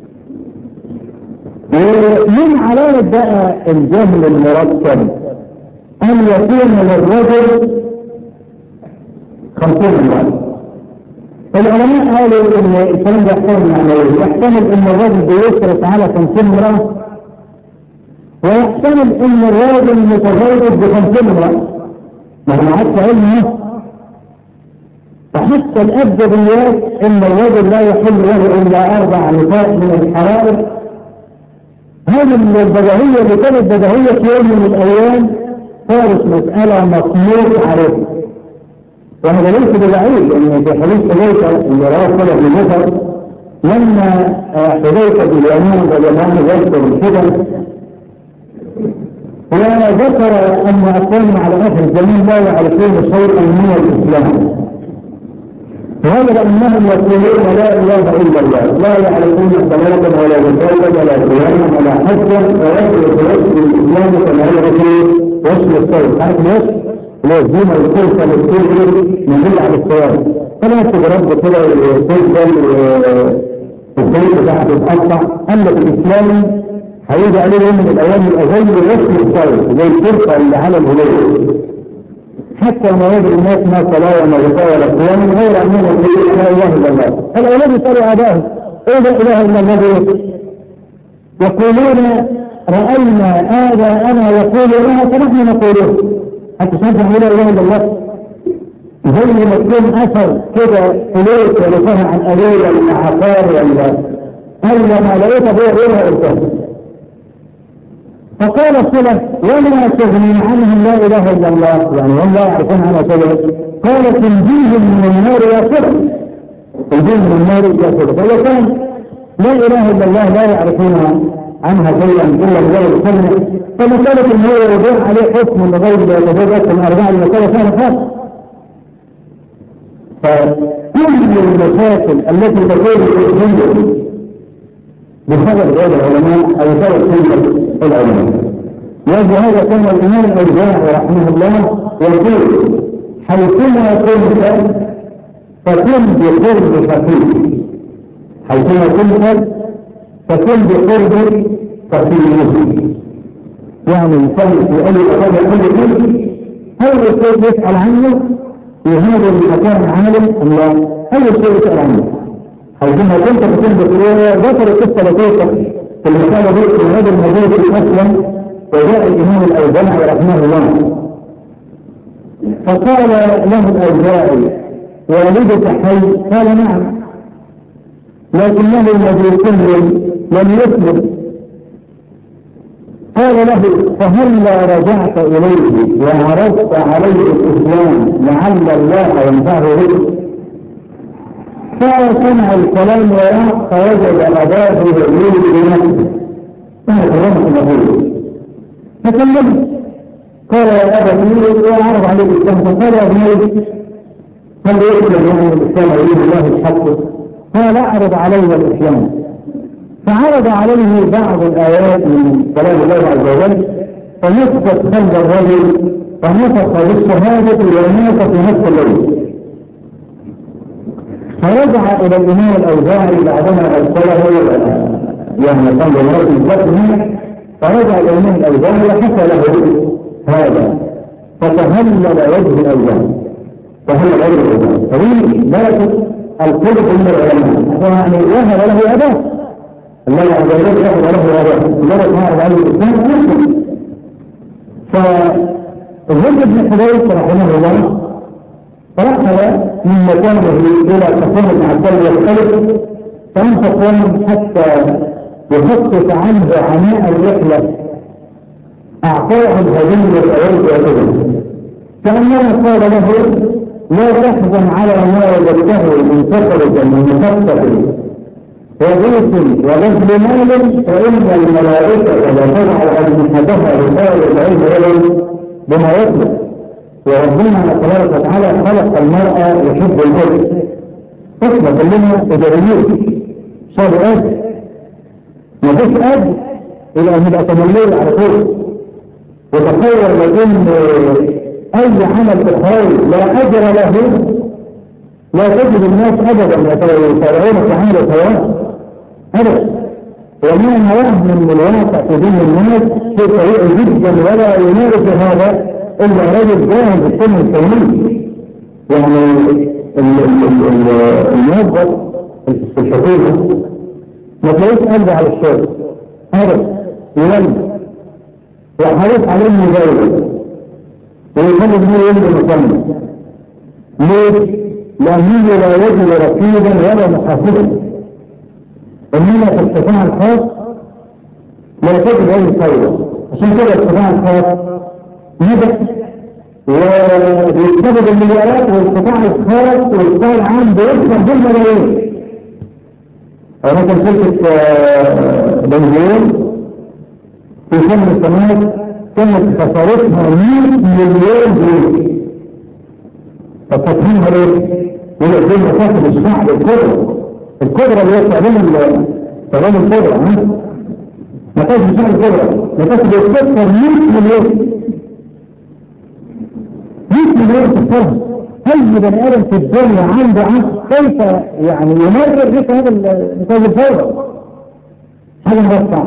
ومن علامة بقى الجهل المركب ان يكون للرجل خمسين امرأة. العلماء قالوا ان الكلام ده يحتمل معنوي، يحتمل ان الراجل بيشرف على خمسين امرأة، ويحتمل ان الراجل متزوج بخمسين امرأة. ما هو عادش علمه. فحتى الأبجديات ان الراجل لا يحل له الا اربع نساء من الحرائر. هذه البديهية اللي كانت بديهية في يوم من الايام صارت مسألة مصنوع عليها. وهذا ليس ببعيد ان في حديث حذيفه اللي رواه صالح بن مصر لما حذيفه باليمين واليمان يذكر الكذب وذكر ان اقوام على اخر الزمان لا يعرفون شيئا من الاسلام، وهذا انهم يقولون لا اله الا الله، لا يعرفون صلاه ولا زكاه ولا صياما ولا حجا ويدخل في الاسلام كما يعرف وصل الصوت. عارف ليش؟ لازم الكلفة للكلفة نزل على الصيام. فلا تجرب كده الكلفة الكلفة تحت الأقطع. أما في الإسلام هيجي عليه يوم من الأيام الأغل وصل الصوت زي الكلفة اللي على الهلال. حتى ما يدري الناس ما صلاة وما غطاء ولا صيام غير أنهم يقولون لا إله إلا الله. الأولاد يسألوا آبائهم إيه لا إله إلا الله؟ يقولون رأينا آباءنا يقولونها فنحن نقولون. حتى شايفها لا اله الا الله. زي ما تكون اثر كده فلوس ولا فهم عن ابويا ولا عقار ولا الا ما لقيت ابويا غيرها قلتها. فقال صلة ولا تغني عنهم لا اله الا الله، يعني هم لا يعرفون عنها شيئا. قال تنجيهم من النار يا صلة، تنجيهم من النار يا صلة. فلو كان لا اله الا الله لا يعرفونها عنها شيئا الا بغير السنه، فمساله ان هو يضيع عليه حكم لغير لغير اكثر من اربعه المساله فيها خاص. فكل المشاكل التي تكون في الدنيا بسبب غير العلماء او بسبب سنه العلماء. ولهذا كان الامام الاوزاعي رحمه الله يقول: حيثما كنت فكن بقرب فقيه، حيثما كنت فكن بقرب فقيه. يعني الانسان في اي مكان يقول فيه اول شيء يسال عنه في هذا المكان عالم ام لا؟ اول شيء يسال عنه حيثما كنت فكن بقرب. ذكر قصه لطيفه في المكان دي في هذا الموضوع اصلا، وجاء الامام الاوزاعي رحمه الله فقال له الاوزاعي: والدك حي؟ قال: نعم، لكنه الذي كله لم يسلم. قال له: فهلا رجعت اليه وعرضت عليه الاسلام لعل الله ينفعه به؟ فسمع الكلام وراء فوجد اباه يقول بنفسه: انا كلمت النبي فكلمت. قال: يا ابا وعرض عليه الاسلام. فقال: يا ابني هل يسلم يعني الاسلام يريد الله الحق؟ قال: اعرض علي الاسلام. فعرض عليه بعض الايات من كلام الله عز وجل، فنفخت قلب الرجل فنفخ بالشهاده ومات في نفس الليل. فرجع الى الامام الاوزاعي بعدما ارسله يعني قال له الفتح، فرجع الى الامام الاوزاعي وحكى له هذا، فتهلل وجه الاوزاعي وهي غير العلماء. طويل درجة القرب من العلماء، يعني وهب له أباه الله عز وجل، وهب له أباه لذلك ما أرد عليه الإسلام مسلم. فالزهد بن حذيفة رحمه الله رحل من مكانه إلى صفوان بن عبد يختلف، فأنت صفوان حتى يخفف عنه عناء الرحلة أعطاه الهدية الأول وكذا، كأنما قال له: لا تحزن على ما وجدته من سفرة من مخفف وضيف وبذل مال، فإن الملائكة لا تضع أجنحتها لطالب العلم ولو بما يطلب. وربنا تبارك وتعالى خلق المرأة يحب الأجر، احنا كلنا إداريين صار أجر، ما فيش أجر إلى أن يبقى تمليل على طول. وتخيل لو إن أي عمل إخراجي لا أجر له لا تجد الناس أبدا يتابعون في عمل الخيرات أبدا، وما نواه من الواقع في دين الناس في طريق جدا، ولا يمارس هذا إلا رجل جاهز السن الكوني. يعني الموظف في الحكومة ما تلاقيش قلبه على الشغل أبدا، يولد وحريص عليه مجاوبة ويخلي النور ينزل مكانه. ليه؟ لأنه لا يجد رقيبا ولا محافظا. إنما في القطاع الخاص لا تجد أي فايدة، عشان كده القطاع الخاص نجح ويستفيد المليارات، والقطاع الخاص والقطاع العام بيكسب بالملايين. أنا كنت شركة بنزين في سنة السنوات كانت خسارتها مئة مليون جنيه. التصميم ليه؟ يقول لك مكاتب الشعب الكبرى الكبرى اللي هي تعليم تعليم الكبرى، مكاتب الشعب الكبرى مكاتب يكسر مئة مليون مئة مليون في السنة. أي بني آدم في الدنيا عنده عقل كيف يعني يمرر بك هذا النتاج الفوضى؟ هذا مرفع.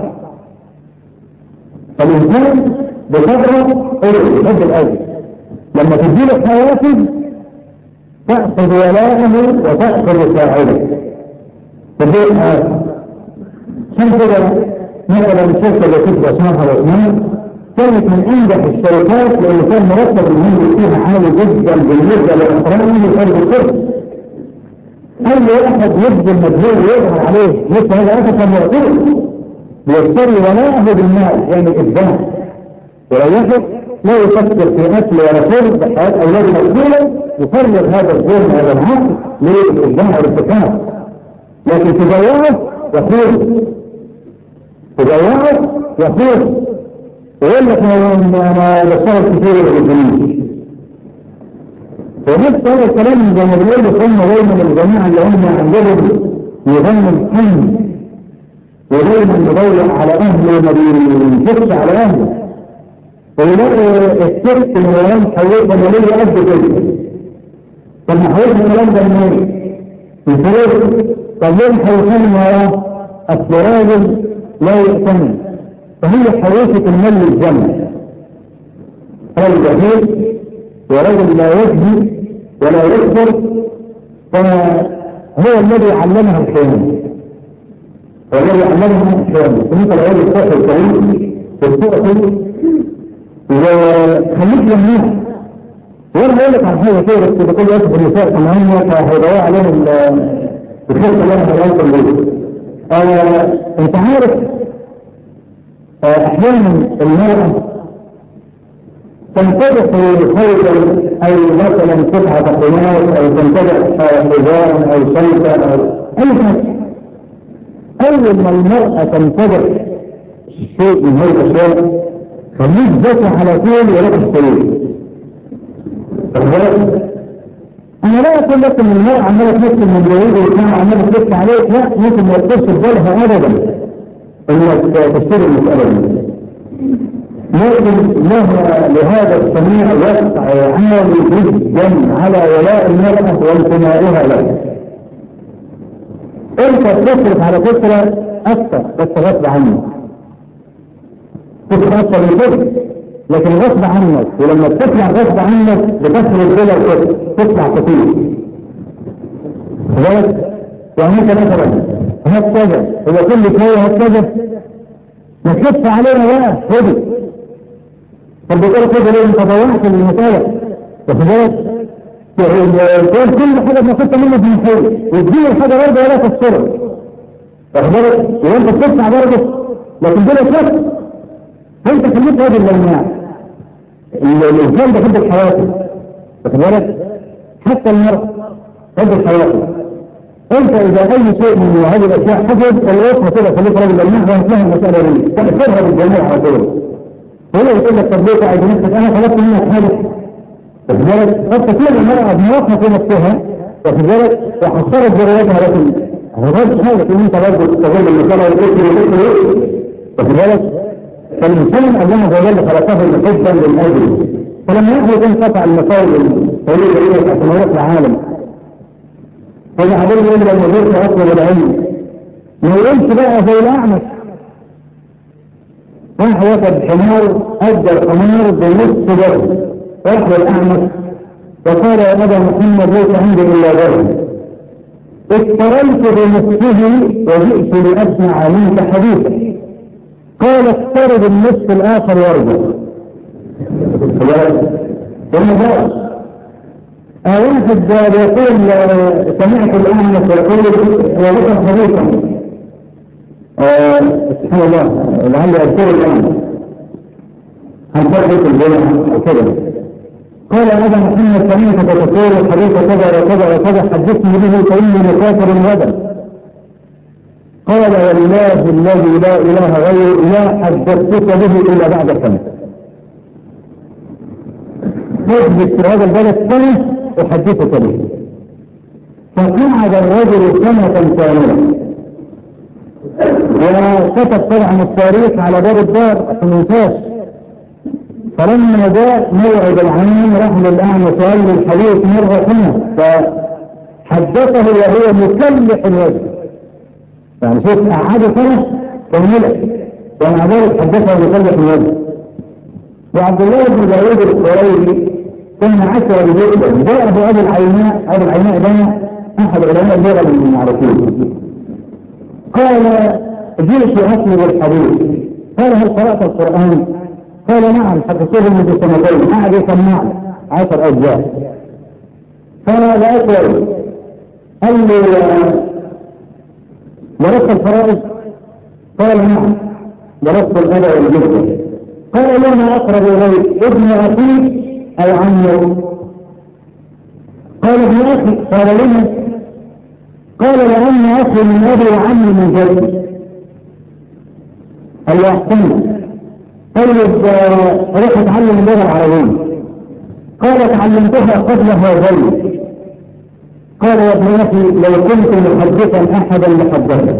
فالإنسان بقدره يحب الأجر، لما تديله حوافز تأخذ ولاءه وتأخذ ساعده تديله حوافز. عشان كده مثلا الشركة اللي تبقى اسمها رسمان كانت من أنجح الشركات لأن كان مرتب المهندس فيها عالي جدا بالنسبة لإحترامه لفرد الكرس. أي واحد يبذل مجهود ويظهر عليه مثل هذا أساسا كان معترض بيشتري ولاءه بالمال، يعني إبداع وريحه لا يفكر في أكل ولا شرب حياة أولاده مقبولة، يفرغ هذا الظلم هذا العقل للإبداع والابتكار. لكن في ضياعه يقول تجوعه يخوف ويقول لك انا بشتغل كتير بالجنيه. ونفس هذا الكلام زي ما بنقول لكم دايما الجماعه اللي هم عندهم نظام الحمل ودايما مضيق على اهله ما بينفقش على اهله، ويلاقي الست اللي وراه حولت ماليه قد كده. طب ما حولت الكلام ده منين؟ الفلوس. طب ليه حولتها من وراه؟ اصل راجل لا يأتمن، فهي حواشة المال للجمع. راجل جهيل ورجل لا يجهي ولا يكفر، فهو الذي علمها الخيانة. هو الذي علمها الخيانة. انت لو راجل صاحب الكريم والتقتل وخليك لمنها. وانا بقول لك عن حاجه كده بس بكل اسف النساء كمان هيضيعوا عليهم الخير اللي انا بقولها لكم. انت عارف احيانا المرأة تنتبه في خير او مثلا قطعة قماش او تنتبه حجارا او شيكة او اي حاجة. اول ما المرأة تنتبه شيء من هذه الاشياء خليك ذكي على طول ولا تشتريه. انا لا اقول لك ان المرأة عمالة تمثل من جويده وكان عمالة تلف عليك، لا ممكن ما تكونش في بالها ابدا انك تشتري المسألة دي. لكن لها لهذا السميع وقع عالي جدا على ولاء المرأة وانتمائها له. انت تصرف على فكرة اكثر بس غصب عنك. تصرف اكثر من كده لكن غصب عنك، ولما تطلع غصب عنك بتخرج بلا كده تطلع كتير. خلاص؟ يعني انت مثلا هات كذا هو كل شوية هات كذا ما تخف علينا بقى خدي. طب بتقول كده ليه انت ضيعت المسألة؟ واخد بالك؟ تقول كل حاجة ما كنت منه بمحيط وتجيب الحاجة برضه ولا تكسرها. واخد بالك؟ وانت بتدفع برضه لكن بلا شك انت خليك هذا الممنوع. الانسان ده حب حياته. واخد بالك؟ حتى المرء حب حياته. انت اذا اي شيء من هذه الاشياء حدث الوقفه كده خليك راجل ممنوع وهتلاقي المسألة دي تأثيرها بالجميع على طول. هو يقول لك طب ليه قاعد نفسك انا طلبت منك حاجه. واخد بالك؟ قد تكون المرأة بمواقفة في نفسها واخد بالك وحصلت ذريتها لكن هو غير حاجة ان انت برضه تستغل المسألة وتقتل وتقتل. واخد بالك؟ فالإنسان الله عز وجل خلقه محبا للأجل، فلما يحدث انقطع المسائل الطويلة إليه عشان يروح العالم. فإذا حضرت يقول لما جئت أطلب العلم ما يقولش بقى زي الأعمش. راح واخد حمار أدى الحمار بنص درهم راح للأعمش وقال يا أبا محمد ليس عندي إلا درهم اشتريت بنصفه وجئت لأسمع منك حديثا. قال افترض النصف الآخر وارجع. واحد يقول سمعت الأعمش يقول وذكر حديثا سبحان الله لعل أذكر الآن هنفرق الجنة وكذا. قال يا أبا محمد سمعتك تقول الحديث كذا وكذا وكذا حدثني به فإني مسافر غدا. قال والله الذي لا إله غيره لا حدثتك به إلا بعد سنة. تثبت في هذا البلد سنة أحدثك به. فقعد الرجل سنة كاملة وكتب طبعا التاريخ على باب الدار عشان ينساش. فلما جاء موعد العام راح للأعمى سأل الحديث مرة ثانية فحدثه وهو مكلح الوجه. يعني شوف أعاد سنة كاملة ومع ذلك حدثه مكلح الوجه. وعبد الله بن داود القريبي كان عشرة جدا جاءه أبو العيناء. أبو العيناء ده أحد علماء اللغة المعروفين. قال جئت أطلب الحديث. قال هل قرأت القرآن؟ قال نعم حدثوه منذ سنتين. قعد يسمع عشر أجزاء. قال لا أقول. قال لي درست الفرائض؟ قال نعم درست الأدب والجهد. قال لما أقرب إليك ابن أخيك أو عمك؟ قال ابن أخي. قال لما؟ قال لأن أخي من أبي وعمي من جدي. قال له أحسن. طيب روح اتعلم اللغة العربية. قال تعلمتها قبل هذين. قال يا ابن أخي لو كنت محدثا أحدا لحدثك.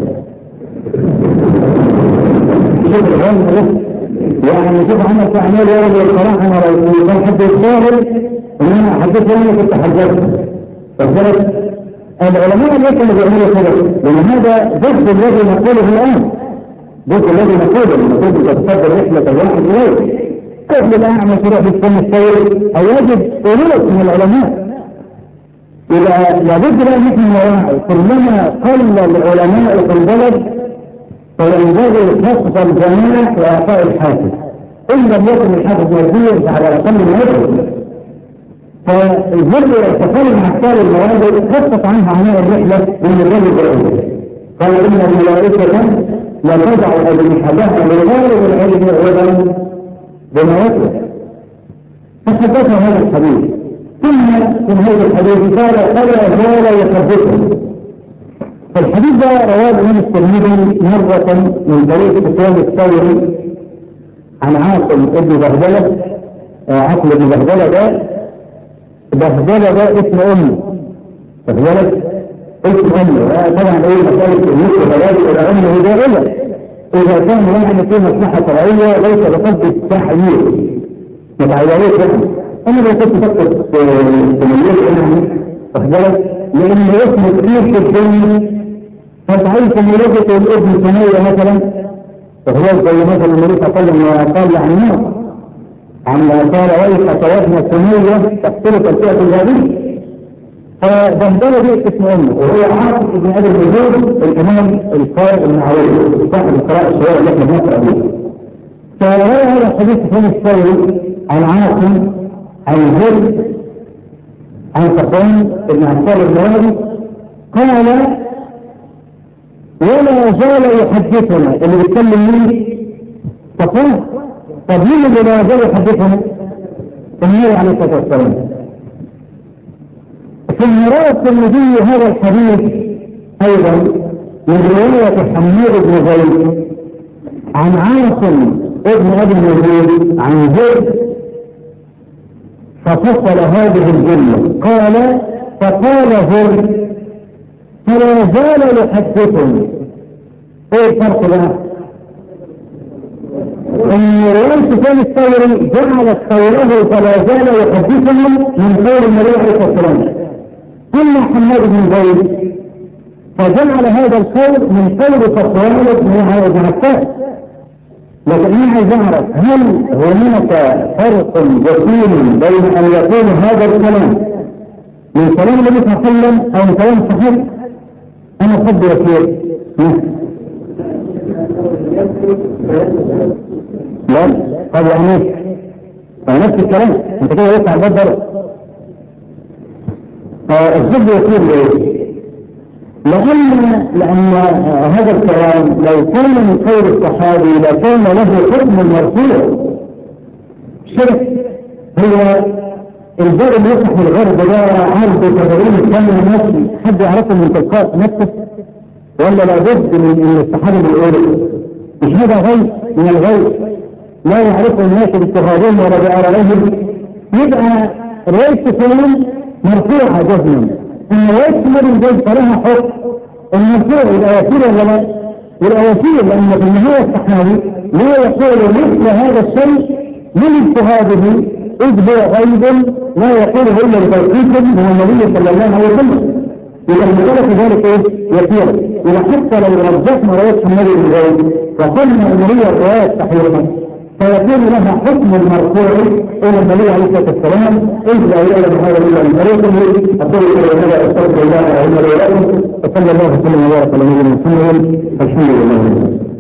شوف الغنى يعني شوف عمل أعمال يا رجل الصراحة أنا لو كان حد يتشاهد إن أنا حدثت أنا كنت حدثت. فقالت العلماء ليس اللي بيعملوا كده لأن هذا ضد الذي نقوله الآن. ضد الذي نقوله المفروض أن تتصدر رحلة الواحد إليه. كيف الأعمى تروح بالسن السير أو يجد أولوك من العلماء. إذا لابد لا نحن نراعي كلما قل العلماء في البلد فينبغي خصص الجميع وإعطاء الحافز. إن لم يكن الحافز موجود على الأقل من أجل. فالجري يتكلم مع أبطال المواد خصص عنها عناء الرحلة من الرجل بالعلم. قال إن الملائكة لا تضع أجنحتها لغالب العلم عوضا بما يطلب. فحدثنا هذا الحديث. ثم في هذا الحديث قال فلا زال يحدثه. فالحديث ده رواه الإمام الترمذي مرة من طريق سفيان الثوري عن عاصم ابن بهدلة. عاصم ابن بهدلة ده بهدلة ده اسم أمه. بهدلة اسم أمه. طبعا ايه مسألة المسك بلاد إلى أمه دائما. إذا كان يعني في مصلحة شرعية ليس بقصد التحيير. متعيرية يعني. أنا لو كنت فكرت في مليون إنه بهدلة لأن اسم كثير في الدنيا فتعيش مولدة الابن سنية مثلا وهو زي مثلا النبي صلى الله عليه وسلم قال عن النار عما قال ويحة وابن سنية تختلف الفئة الهادية. فبهدلة دي اسم أمه وهو عاصم ابن أبي النجود الإمام القائد المعروف صاحب القراءة الشهيرة اللي احنا بنقرأ بيه. فروى هذا الحديث سفيان الثوري عن عاصم عن زيد عن صفوان بن عفان النووي قال ولا زال يحدثنا اللي بيتكلم مين؟ صفوان. طب مين اللي لا زال يحدثنا؟ النبي عليه الصلاه والسلام. ثم روى الترمذي هذا الحديث ايضا من روايه حماد بن زيد عن عاصم ابن ابي النجود عن زيد ففصل هذه الجمله قال فقال زيد فلا زال يحدثني. ايه الفرق بقى؟ ان روايه سفيان الثوري جعلت قوله فلا زال يحدثني من قول النبي عليه الصلاه والسلام. اما حماد بن زيد فجعل هذا القول من قول صفوان بن عفان. لكن انا عايز اعرف هل هناك فرق جسيم بين ان يكون هذا الكلام من كلام النبي صلى الله عليه وسلم او من كلام صحيح؟ انا افضل يا شيخ لا طب يعني ايه نفس الكلام انت كده يطلع الباب ضرب. الزبد يقول ليه؟ لأن لأن هذا الكلام لو كان من قول الصحابي لكان له حكم مرفوع. شرك هو الباب اللي يفتح الغرب ده عرض تدريب الثاني نفسي حد يعرفه من تلقاء نفسه ولا لابد من ان الصحابه بيقولوا مش هذا غيب من الغيب لا يعرفه الناس باجتهادهم ولا بآرائهم. يبقى روايه سفيان مرفوعه جزما ان روايه سفيان الجيد فلها حكم المرفوع الاياسير ولا لا؟ والاياسير لان في النهايه الصحابي لا يقول مثل هذا الشيء من اجتهاده إذ هو غيب لا يقوله إلا بتوقيت من النبي صلى الله عليه وسلم. إذا المسألة في ذلك إيه؟ يسيرة. إذا حتى لو رجحنا رواية النبي بالغيب وقلنا أن هي رواية صحيحة فيكون لها حكم المرفوع إلى النبي عليه الصلاة والسلام إذ لا يعلم هذا إلا من طريقه. أقول إلى هذا أستغفر الله وأعوذ بالله وصلى الله وسلم وبارك على نبينا محمد. الحمد لله.